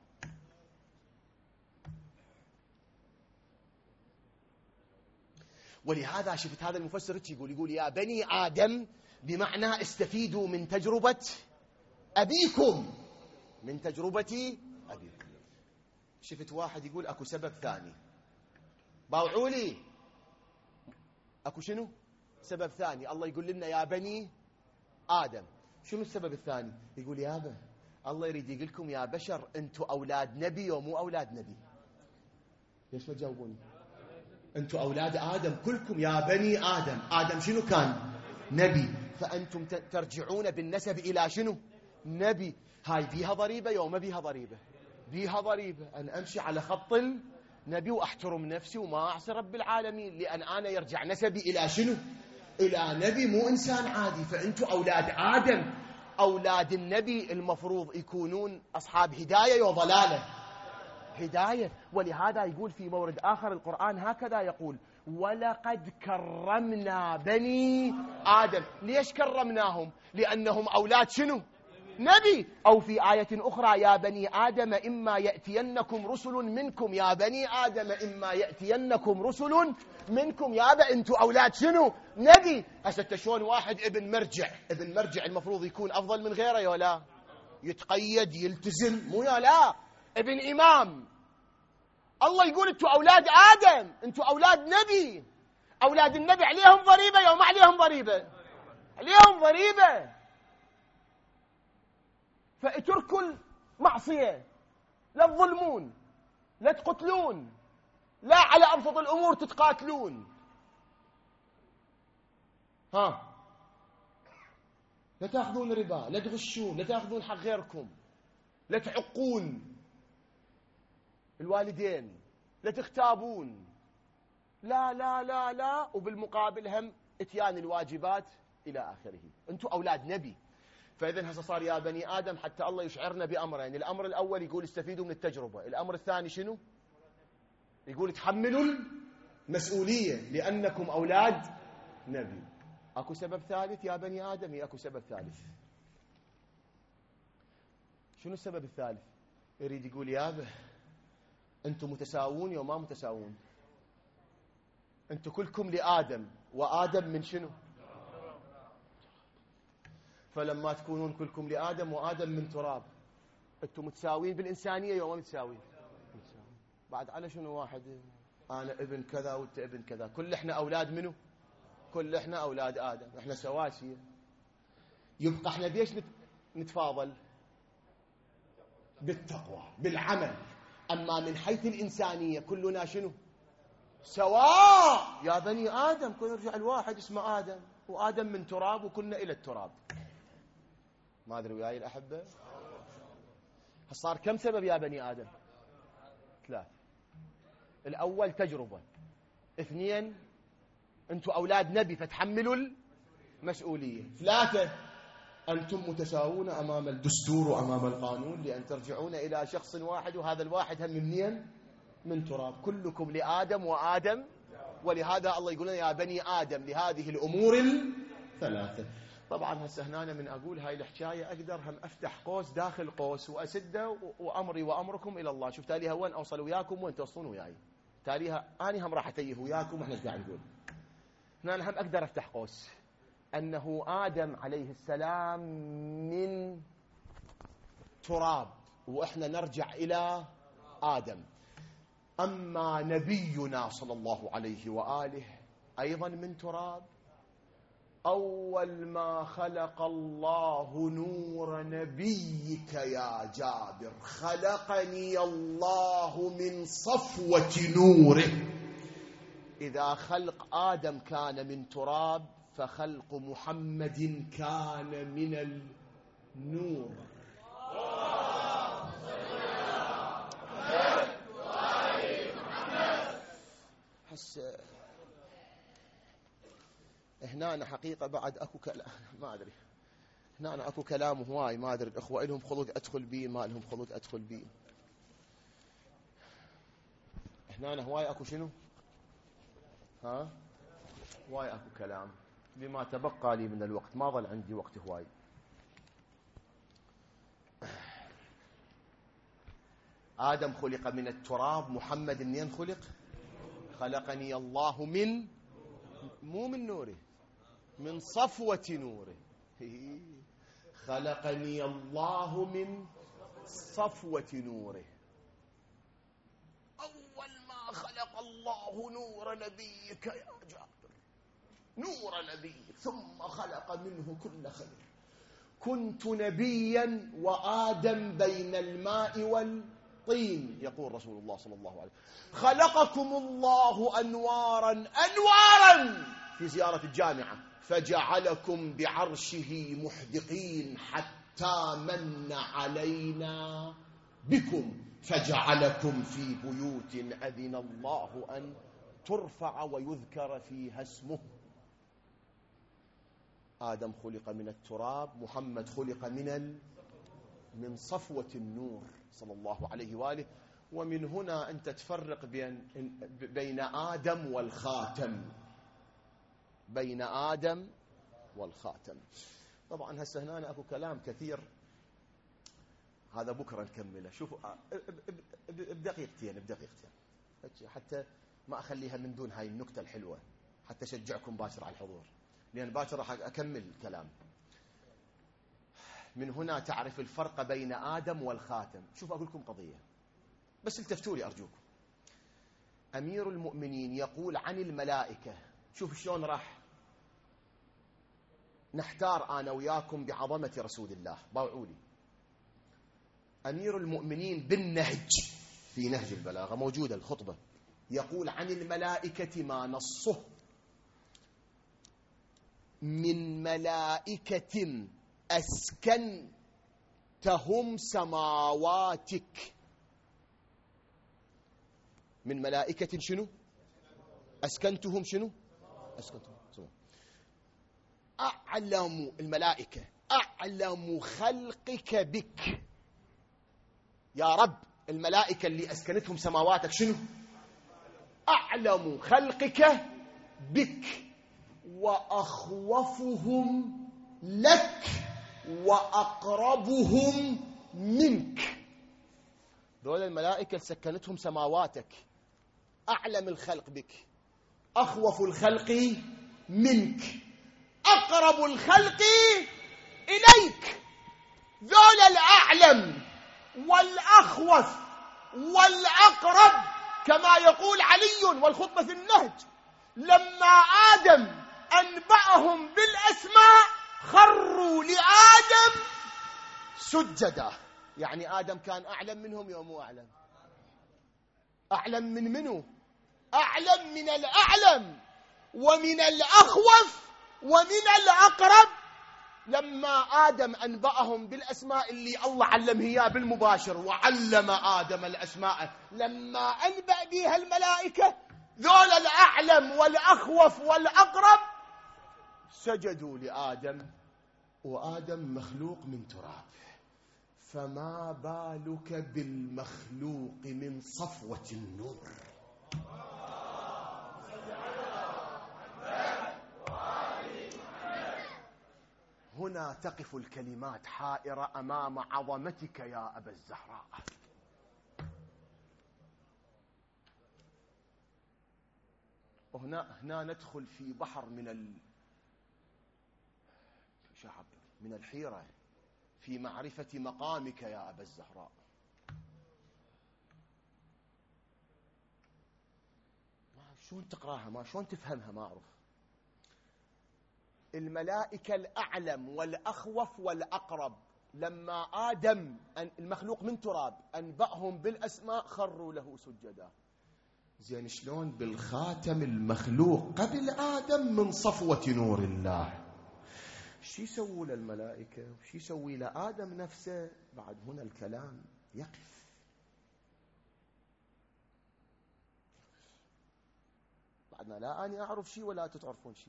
ولهذا شفت هذا المفسر يقول يا بني آدم بمعنى استفيدوا من تجربة أبيكم، من تجربة أبيكم. شفت واحد يقول أكو سبب ثاني، باوعوا لي أكو شنو؟ سبب ثاني. الله يقول لنا يا بني آدم. شنو السبب الثاني؟ يقول يابا الله يريد يقول لكم يا بشر أنتم أولاد نبي ومو أولاد نبي. ليش ما تجاوبوني؟ أنتم أولاد آدم كلكم يا بني آدم. آدم شنو كان؟ نبي. فأنتم ترجعون بالنسب إلى شنو؟ نبي. هاي بيها ضريبة يوم ما بيها ضريبة؟ بيها ضريبة. أن أمشي على خط النبي وأحترم نفسي وما أعصي رب العالمين، لأن أنا يرجع نسبي إلى شنو؟ إلى نبي، مو إنسان عادي. فأنتم أولاد آدم. أولاد النبي المفروض يكونون أصحاب هداية وضلالة. هداية. ولهذا يقول في مورد آخر القرآن هكذا يقول ولقد كرمنا بني آدم. ليش كرمناهم؟ لأنهم أولاد شنو؟ نبي. أو في آية أخرى يا بني آدم إما يأتينكم رسل منكم، يا بني آدم إما يأتينكم رسل منكم. يابا أنتوا أولاد شنو؟ نبي. هسه شلون واحد ابن مرجع؟ ابن مرجع المفروض يكون أفضل من غيره يا لا؟ يتقيد يلتزم، مو يا لا؟ ابن إمام. الله يقول أنتوا أولاد آدم، أنتوا أولاد نبي. أولاد النبي عليهم ضريبة يوم عليهم ضريبة؟ عليهم ضريبة. فاتركوا المعصية، لا تظلمون، لا تقتلون، لا على أبسط الأمور تتقاتلون. لا تأخذون ربا، لا تغشون، لا تأخذون حق غيركم، لا تعقون الوالدين، لا تغتابون، لا لا لا لا. وبالمقابل هم اتيان الواجبات إلى آخره. أنتم أولاد نبي. فإذن هسه صار يا بني آدم حتى الله يشعرنا بأمرين. الأمر الأول يقول استفيدوا من التجربة. الأمر الثاني شنو؟ يقول تحملوا المسؤولية لأنكم أولاد نبي. أكو سبب ثالث يا بني آدم؟ أكو سبب ثالث. شنو السبب الثالث؟ يريد يقول يابا أنتم متساوون يوم ما متساوون. أنتم كلكم لآدم، وآدم من شنو؟ فلما تكونون كلكم لآدم وآدم من تراب، أنتم متساوين بالإنسانية يوم ما متساوين؟ بعد على شنو واحد أنا ابن كذا وأنت ابن كذا؟ كل إحنا أولاد منه؟ كل إحنا أولاد آدم، إحنا سواسية. يبقى إحنا بيش نتفاضل؟ بالتقوى بالعمل. أما من حيث الإنسانية كلنا شنو؟ سواء. يا بني آدم كل يرجع الواحد اسمه آدم، وآدم من تراب وكنا إلى التراب. ما أدري وياي الأحبة. صار كم سبب يا بني آدم؟ 3. الأول تجربة. 2 أنتم أولاد نبي فتحملوا المسؤولية. 3 أنتم متساوون أمام الدستور وأمام القانون، لأن ترجعون إلى شخص واحد، وهذا الواحد هم منين؟ من تراب. كلكم لآدم وآدم. ولهذا الله يقول يا بني آدم لهذه الأمور 3. طبعا هسه هنا من أقول هاي الحكاية أقدر هم أفتح قوس داخل قوس وأسده، وأمري وأمركم إلى الله. شوف تاليها وين أوصل وياكم وين توصلون وياي. تاليها أنا هم راح أتيه وياكم. إحنا قاعد نقول هنا هم أقدر أفتح قوس أنه آدم عليه السلام من تراب، وإحنا نرجع إلى آدم. أما نبينا صلى الله عليه وآله أيضا من تراب. أول ما خلق الله نور نبيك يا جابر خلقني الله من صفوة نوره. إذا خلق آدم كان من تراب فخلق محمد كان من النور. هسه هنا أنا حقيقة بعد أكو كلام ما أدري، هنا أنا أكو كلام هواي ما أدري الأخوة لهم خلق أدخل بيه ما لهم خلق أدخل بيه. هنا أنا هواي أكو شنو هواي أكو كلام بما تبقى لي من الوقت، ما ظل عندي وقت هواي. آدم خلق من التراب، محمد منين خلق؟ خلقني الله من، مو من نوره، من صفوة نوره. خلقني الله من صفوة نوره. أول ما خلق الله نور نبيك يا جابر، نور نبيك، ثم خلق منه كل خير. كنت نبيا وآدم بين الماء والطين، يقول رسول الله صلى الله عليه وسلم. خلقكم الله أنوارا أنوارا في زيارة الجامعة، فجعلكم بعرشه محدقين حتى من علينا بكم، فجعلكم في بيوت أذن الله أن ترفع ويذكر فيها اسمه. آدم خلق من التراب، محمد خلق من صفوة النور صلى الله عليه وآله. ومن هنا أنت تفرق بين آدم والخاتم، بين آدم والخاتم. طبعا هسه هنا أنا أكو كلام كثير، هذا بكرة نكمله. شوفوا بدقيقتين حتى ما أخليها من دون هاي النكتة الحلوة، حتى أشجعكم باكر على الحضور، لأن باكر راح أكمل الكلام. من هنا تعرف الفرق بين آدم والخاتم. شوف أقول لكم قضية بس التفتوا لي أرجوكم. أمير المؤمنين يقول عن الملائكة، شوف شلون راح نحتار أنا وياكم بعظمة رسول الله. باوعوا لي. أمير المؤمنين بالنهج، في نهج البلاغة موجودة الخطبة، يقول عن الملائكة ما نصه: من ملائكة أسكنتهم سماواتك. من ملائكة شنو؟ أسكنتهم شنو؟ أسكنتهم سماوات. أعلم الملائكة، أعلم خلقك بك يا رب. الملائكة اللي أسكنتهم سماواتك شنو؟ أعلم خلقك بك وأخوفهم لك وأقربهم منك. دول الملائكة اللي سكنتهم سماواتك، أعلم الخلق بك، أخوف الخلق منك، أقرب الخلق إليك. ذول الأعلم والأخوف والأقرب، كما يقول علي والخطبة في النهج: لما آدم أنبأهم بالأسماء خروا لآدم سجدا. يعني آدم كان أعلم منهم يوم مو أعلم؟ أعلم من منه؟ أعلم من الأعلم ومن الأخوف ومن الأقرب. لما آدم أنبأهم بالأسماء اللي الله علم هي بالمباشر، وعلم آدم الأسماء لما أنبأ بها الملائكة، ذول الأعلم والأخوف والأقرب سجدوا لآدم، وآدم مخلوق من تراب، فما بالك بالمخلوق من صفوة النور. هنا تقف الكلمات حائرة أمام عظمتك يا أبا الزهراء. وهنا ندخل في بحر من الحيرة في معرفة مقامك يا أبا الزهراء. شلون تقراها، ما شلون تفهمها، ما أعرف. الملائكة الأعلم والأخوف والأقرب، لما آدم المخلوق من تراب أنبأهم بالأسماء خروا له سجدا. زين شلون بالخاتم المخلوق قبل آدم من صفوة نور الله، شو يسوي للملائكة وشو يسوي لآدم نفسه؟ بعد هنا الكلام يقف. بعدنا لا أنا أعرف شيء ولا تعرفون شيء.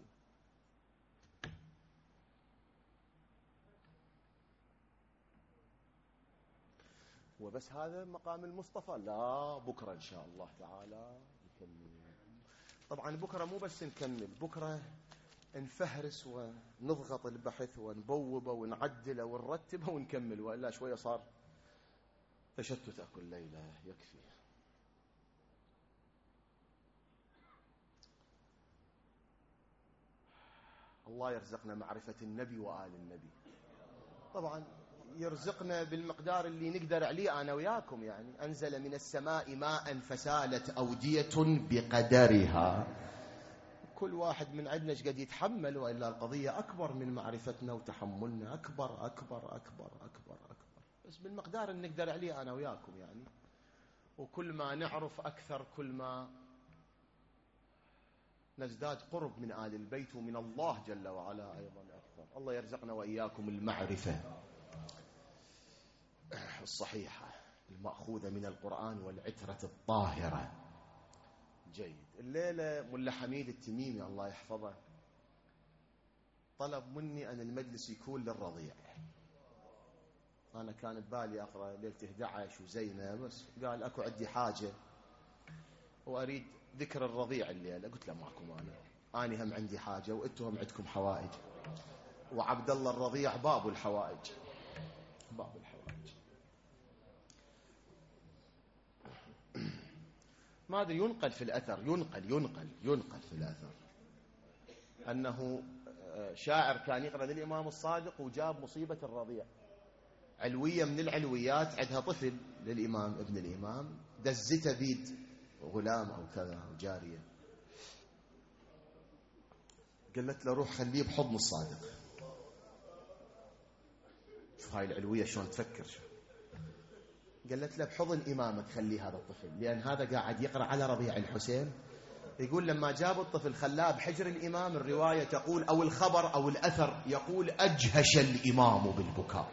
وبس هذا مقام المصطفى؟ لا، بكرة إن شاء الله تعالى نكمل. طبعا بكرة مو بس نكمل، بكرة نفهرس ونضغط البحث ونبوبه ونعدله ونرتبه ونكمل، وإلا شوية صار تشتت كل ليلة. يكفي. الله يرزقنا معرفة النبي وآل النبي. طبعا يرزقنا بالمقدار اللي نقدر عليه أنا وياكم. يعني أنزل من السماء ماء فسالت أودية بقدرها. كل واحد من عندنا قد يتحمل، وإلا القضية أكبر من معرفتنا وتحملنا، أكبر أكبر أكبر أكبر أكبر، بس بالمقدار اللي نقدر عليه أنا وياكم يعني. وكل ما نعرف أكثر كل ما نزداد قرب من آل البيت ومن الله جل وعلا أيضا أكثر. الله يرزقنا وإياكم المعرفة الصحيحة المأخوذة من القرآن والعترة الطاهرة. جيد. الليلة ملا حميد التميمي الله يحفظه طلب مني أن المجلس يكون للرضيع. أنا كانت بالي أقرأ ليلة 11 وزينة، بس قال أكو عندي حاجة وأريد ذكر الرضيع الليلة. قلت له ماكو مانع، أنا هم عندي حاجة وأنتم هم عندكم حوائج، وعبد الله الرضيع باب الحوائج، باب الحوائج. ما أدري ينقل في الأثر، ينقل في الأثر أنه شاعر كان يقرأ للإمام الصادق وجاب مصيبة الرضيع. علوية من العلويات عندها طفل للإمام ابن الإمام، دزته بيد غلام أو كذا أو جارية، قالت له روح خليه بحضن الصادق. شوف هاي العلوية شلون تفكر. قالت له بحضن إمامك خلي هذا الطفل، لأن هذا قاعد يقرأ على رضيع الحسين. يقول لما جاب الطفل خلاه بحجر الإمام، الرواية تقول أو الخبر أو الأثر يقول أجهش الإمام بالبكاء.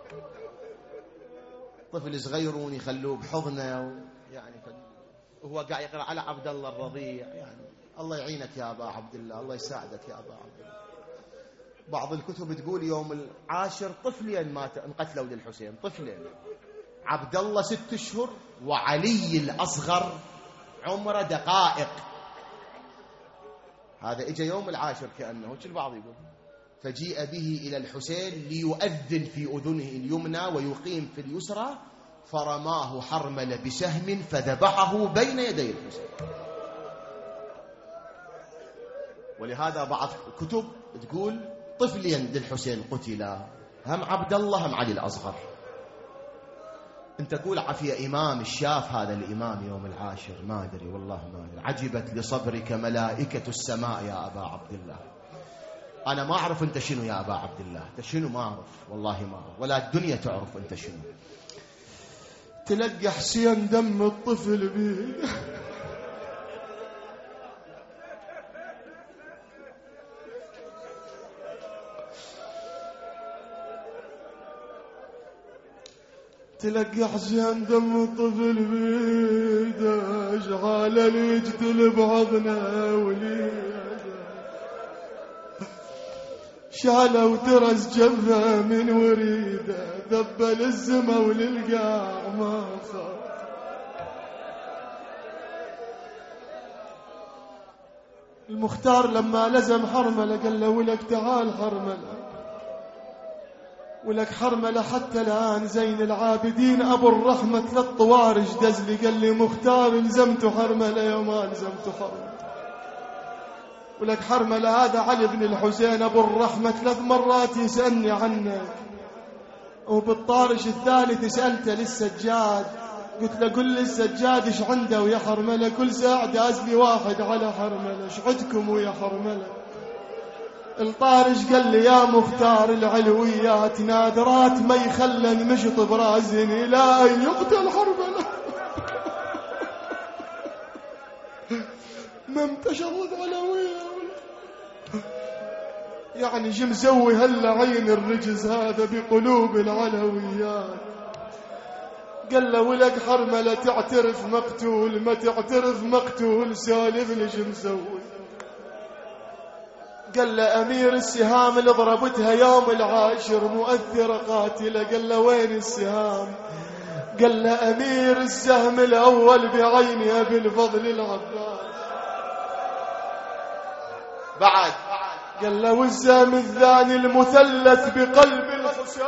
طفل صغيرون يخلوه بحضنه، يعني هو قاعد يقرأ على عبد الله الرضيع. يعني الله يعينك يا أبا عبد الله، الله يساعدك يا أبا عبد الله. بعض الكتب تقول يوم 10 طفلين انقتلوا للحسين، طفلين، عبد الله 6 أشهر وعلي الأصغر عمره دقائق. هذا اجى يوم 10 كأنه البعض يقول. فجيء به إلى الحسين ليؤذن في أذنه اليمنى ويقيم في اليسرى، فرماه حرمل بسهم فذبحه بين يدي الحسين. ولهذا بعض الكتب تقول طفلين للحسين قتلا، هم عبد الله هم علي الأصغر. انت تقول عافية إمام الشاف هذا الإمام يوم 10، ما أدري والله ما أدري. عجبت لصبرك ملائكة السماء يا أبا عبد الله. أنا ما أعرف أنت شنو يا أبا عبد الله، أنت شنو ما أعرف، والله ما أعرف، ولا الدنيا تعرف أنت شنو. تلقى حسين دم الطفل بيه تلقى حسين دم الطفل بيده، اشغال اليجدل بعضنا وليده، شالة وترس جبه من وريده، ذبل الزمه وللقاع ما خاف. المختار لما لزم حرمله قال له ولك تعال حرمله، ولك حرمله حتى الآن زين العابدين أبو الرحمة 3 طوارج دزلي، قال لي مختار لزمت حرمله يا ما لزمت حرمله. ولك حرمله هذا علي بن الحسين أبو الرحمة 3 مرات يسألني عنك، وبالطارش الثالث سألته للسجاد، قلت له قل لي السجاد ايش عنده ويا حرمله، كل ساعة داز لي واحد على حرمله، ايش عندكم ويا حرمله. الطارش قال لي يا مختار العلويات نادرات ما يخلن مشط برازني لا يقتل حرمله. ما انتشرت علوية يعني شو مسوي هاللعين الرجز هذا بقلوب العلويات. قال له ولك حرملة تعترف مقتول ما تعترف مقتول سالفني شو مسوي. قال له أمير السهام اللي ضربتها يوم العاشر مؤثرة قاتلة. قال له وين السهام؟ قال له أمير السهم الأول بعيني أبي الفضل العباس. بعد قال له والسهم الثاني المثلث بقلب الحسين.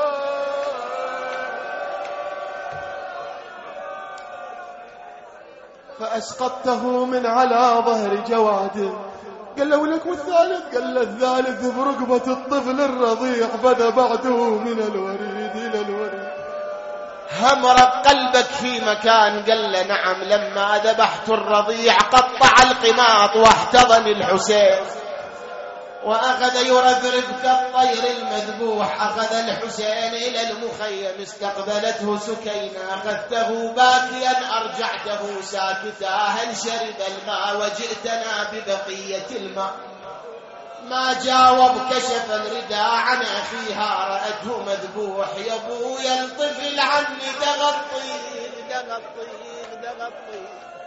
فأسقطته من على ظهر جواده. قال له ولك والثالث؟ قال له الثالث برقبة الطفل الرضيع بدا بعده من الوريد إلى الوريد. همرق قلبك في مكان؟ قال له نعم. لما ذبحت الرضيع قطع القماط واحتضن الحسين وأخذ يرذرف كالطير المذبوح. أخذ الحسين إلى المخيم استقبلته سكينة. أخذته باكيا أرجعته ساكتا. هل شرب الماء وجئتنا ببقية الماء؟ ما جاوب كشف الرداء عن أخيها رأته مذبوح. يا ابويا الطفل عني دغطي دغطي دغطي.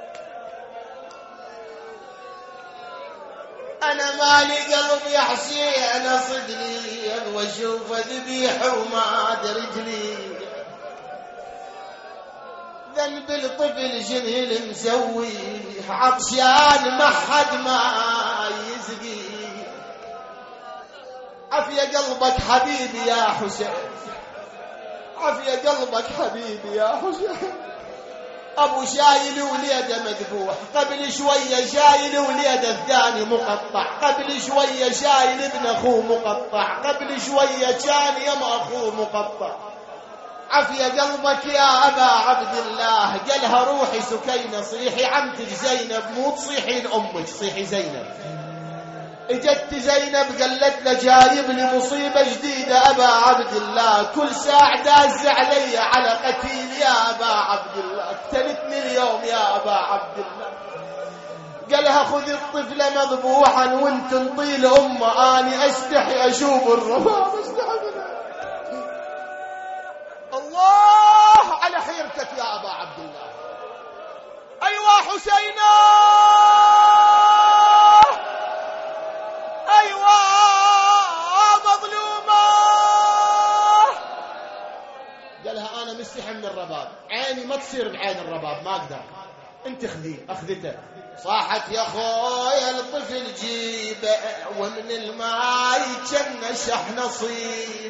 أنا مالي قلب يا حسين أصدني وأشوف ذبيح وما أدري رجلي. ذنب الطفل جنين مسوي عطشان ما حد ما يسقي. عافية قلبك حبيبي يا حسين عافية قلبك حبيبي يا حسين. أبو شايل وليده مذبوح. قبل شوية شايل وليده الثاني مقطع. قبل شوية شايل ابن أخوه مقطع. قبل شوية كان يم أخوه مقطع. عافية قلبك يا أبا عبد الله. قالها روحي سكينة صيحي عمتك زينب مو تصيحي لأمك صيحي زينب. اجت زينب قالت له جايب لي مصيبة جديدة أبا عبد الله. كل ساعة داز علي على قتيل يا أبا عبد الله. اقتلتني اليوم يا أبا عبد الله. قالها خذ الطفل مذبوحا وانت نطيل أمه. أني أستحي أشوف الرباب أستحي منها. الله على حيرتك يا أبا عبد الله. أيوة حسينا أيوة مظلومة. قالها أنا مستحي من الرباب. عيني ما تصير بعين الرباب ما أقدر. أنت خذيه. أخذته. صاحت يا خويا الطفل جيبه ومن الماء كنا شح نصيب.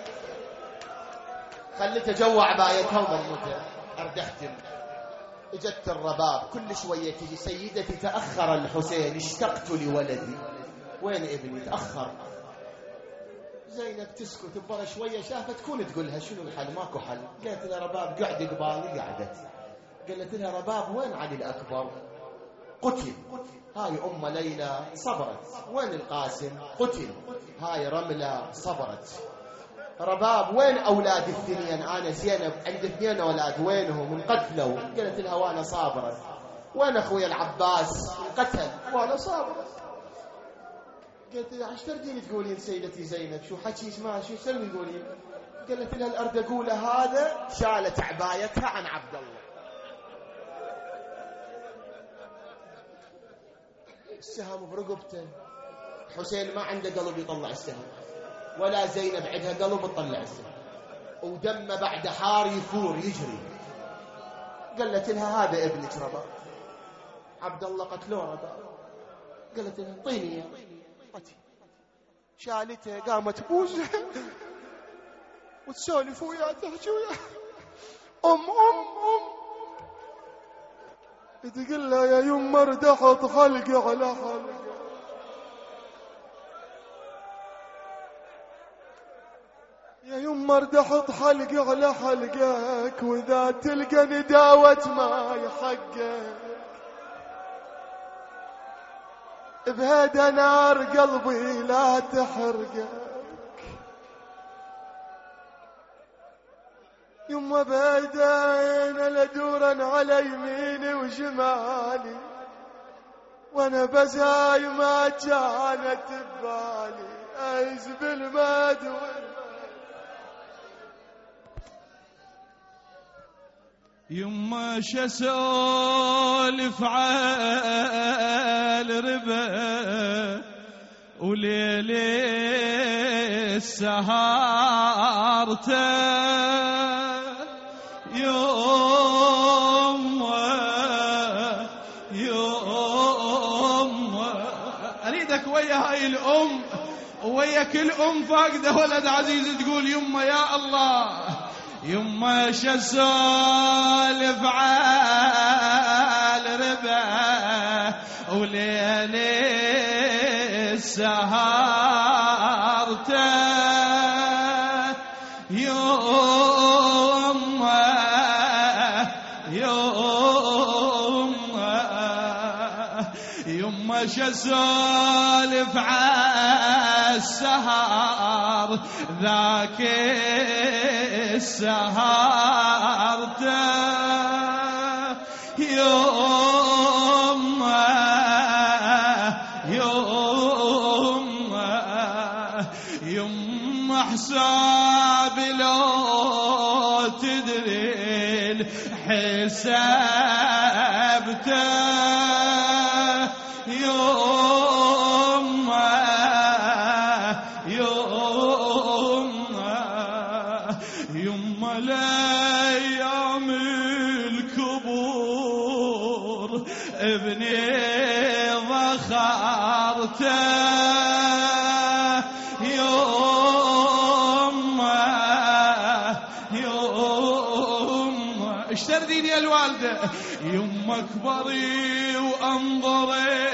خلته جوع بايتها وضمته. أردحتم. اجت الرباب كل شوية تجي سيدتي تأخر الحسين اشتقت لولدي. وين ابني تأخر؟ زينب تسكت ببرا شوية شافت تكون تقولها شنو الحل؟ ماكو حل. قالت لها رباب قعد قبالي. قعدت. قالت لها رباب وين علي الأكبر؟ قتل. هاي أم ليلى صبرت. وين القاسم؟ قتل. هاي رملة صبرت. رباب وين أولاد الاثنين؟ أنا زينب عندي 2 أولاد وينهم؟ انقتلوا. قالت لها وأنا صابرت. وين أخوي العباس؟ انقتل وأنا صابرت. قالت لها ايش تردين تقولين سيدتي زينب؟ شو حكي اسمها شو سلمي تقولين؟ قالت لها الأرض أقول هذا. شالت عبايتها عن عبد الله. السهم برقبته. حسين ما عنده قلب يطلع السهم ولا زينب عندها قلب تطلع السهم. ودمه بعد حار يفور يجري. قالت لها هذا ابنك رباب. عبد الله قتلوه رباب. قالت لها طيني شالته قامت بوزه وتسولف وياه تحكي وياه. أم تقول لها يا يمه ردحت خلقي على حلقة. يا يمه ردحت حلقي على حلقك وإذا تلقى نداوة ما يحقك بهذا نار قلبي لا تحرقك. يما بعدين لدورا على يميني وشمالي أنا بس هاي ما كانت ببالي أعيش بالمدور. يما شسولف عال ربا وليل السهارته يما اريدك ويا هاي الام ويا كل ام فاقده ولد عزيز تقول يما يا الله. يما شسولف عال ربا وليل السهارته يما شسولف عالسهر ذاك السهرته يما حساب لو تدري الحسابته يما لأيام الكبور ابني ضخرته يما اشتردين يا الوالدة يما كبري وانظري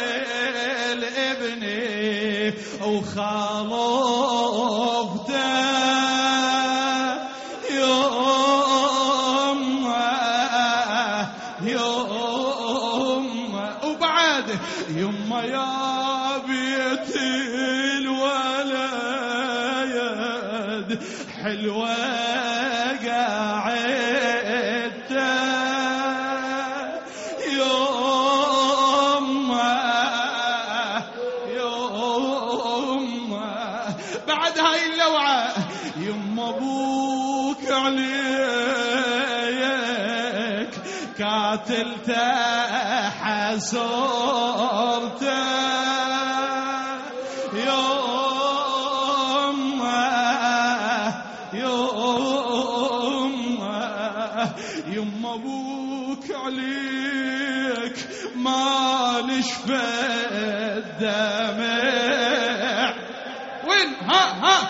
لابني وخالفته وبعد يما يا بيت الولد حلوة قاعدته يما بعد هاي اللوعة يما ابوك عليك قاتلته حسرته يما ابوك عليك ما نشفى الدمع وين ها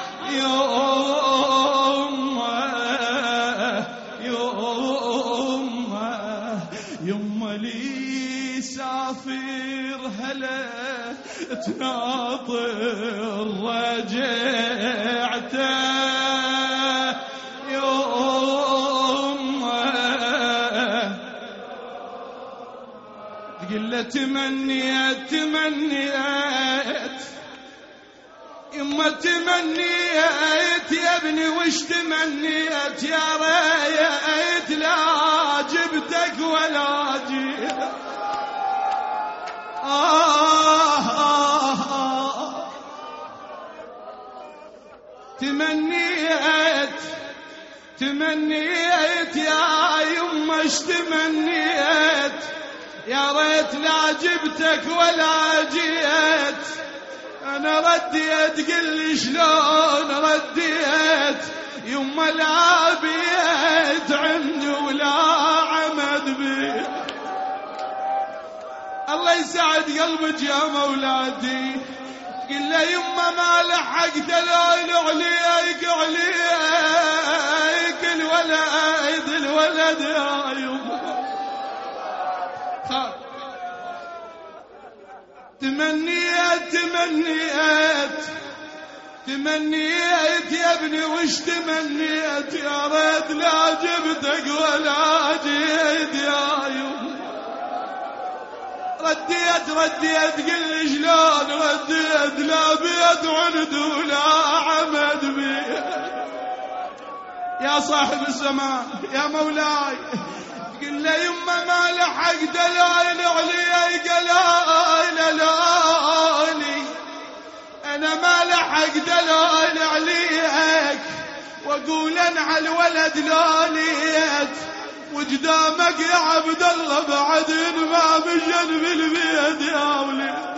يما لي سافر هلا تناطر رجعته قل تمنيت يما تمنيت يا ابني وش تمنيت يا ريت لا جبتك ولا جيت تمنيت يا يما اش تمنيت يا ريت لا جبتك ولا جيت. انا رديت قل شلون رديت يما لا بيت عندي ولا عمد بيت. الله يسعد قلبك يا مولاتي قل له يما ما لحقت دلال عليك الولد يا يما تمنيت يا ابني وش تمنيت يا ريت لا جبتك ولا جيت يا يوم. رديت قل شلون رديت لا بيت عند ولا عمد بيت. يا صاحب الزمان يا مولاي قل له يما ما لحق دلايل علي قلايل دلال عليك واقول انعى الولد لوليت وقدامك يا عبد الله بعد ما مشن بالبيت يا ولد.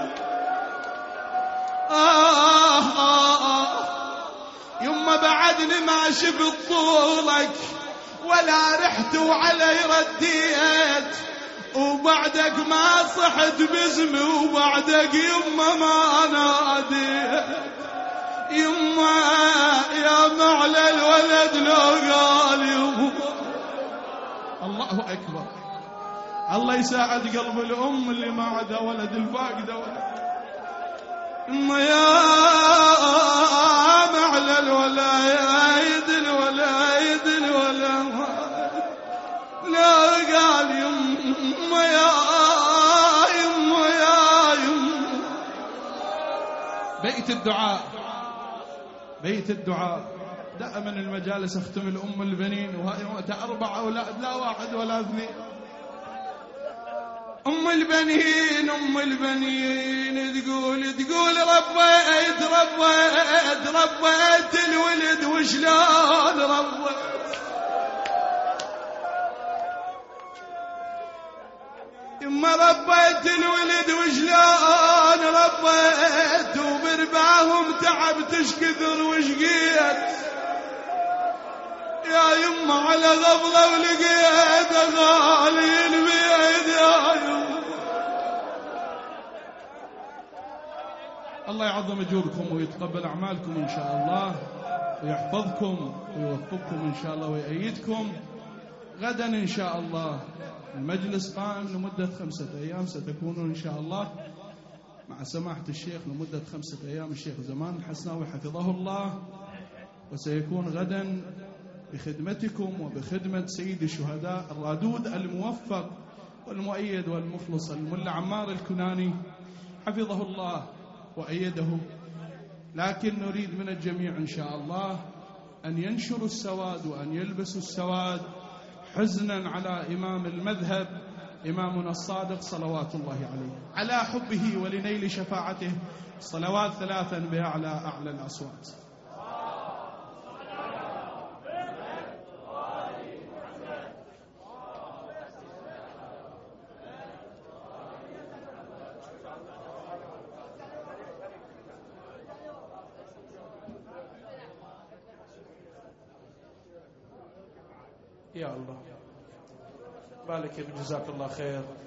يما بعدني ما شفت طولك ولا رحت وعلي رديت وبعدك ما صحت باسمي وبعدك يما ما ناديت. يما يا معلى الولد لو قال يما. الله أكبر. الله يساعد قلب الأم اللي ما عدا ولد الفاقدة ولد. يما يا معلى الولايد الولايد الولايد لا قال يما يا يما يا يما. بيت الدعاء بيت الدعاء. دائما المجالس اختم الأم البنين وهي 4 أولاد لا 1 ولا 2. أم البنين أم البنين تقول ربيت الولد وشلون ربيت. يما ربيت الولد وشلون ربيت وبرباهم تعبتش كثر وشقيت يا يما على غفلة ولقيت غالي البيت يا يما. الله يعظم اجوركم ويتقبل اعمالكم ان شاء الله ويحفظكم ويوفقكم ان شاء الله ويأيدكم. غدا ان شاء الله المجلس قائم لمدة 5 أيام ستكونون إن شاء الله مع سماحة الشيخ لمدة 5 أيام الشيخ زمان الحسناوي حفظه الله. وسيكون غدا بخدمتكم وبخدمة سيد الشهداء الرادود الموفق والمؤيد والمخلص الملا عمار الكناني حفظه الله وأيده. لكن نريد من الجميع إن شاء الله أن ينشروا السواد وأن يلبسوا السواد حزنا على إمام المذهب إمامنا الصادق صلوات الله عليه على حبه ولنيل شفاعته. صلوات 3 بأعلى أعلى الأصوات. يا الله بارك جزاك الله خير.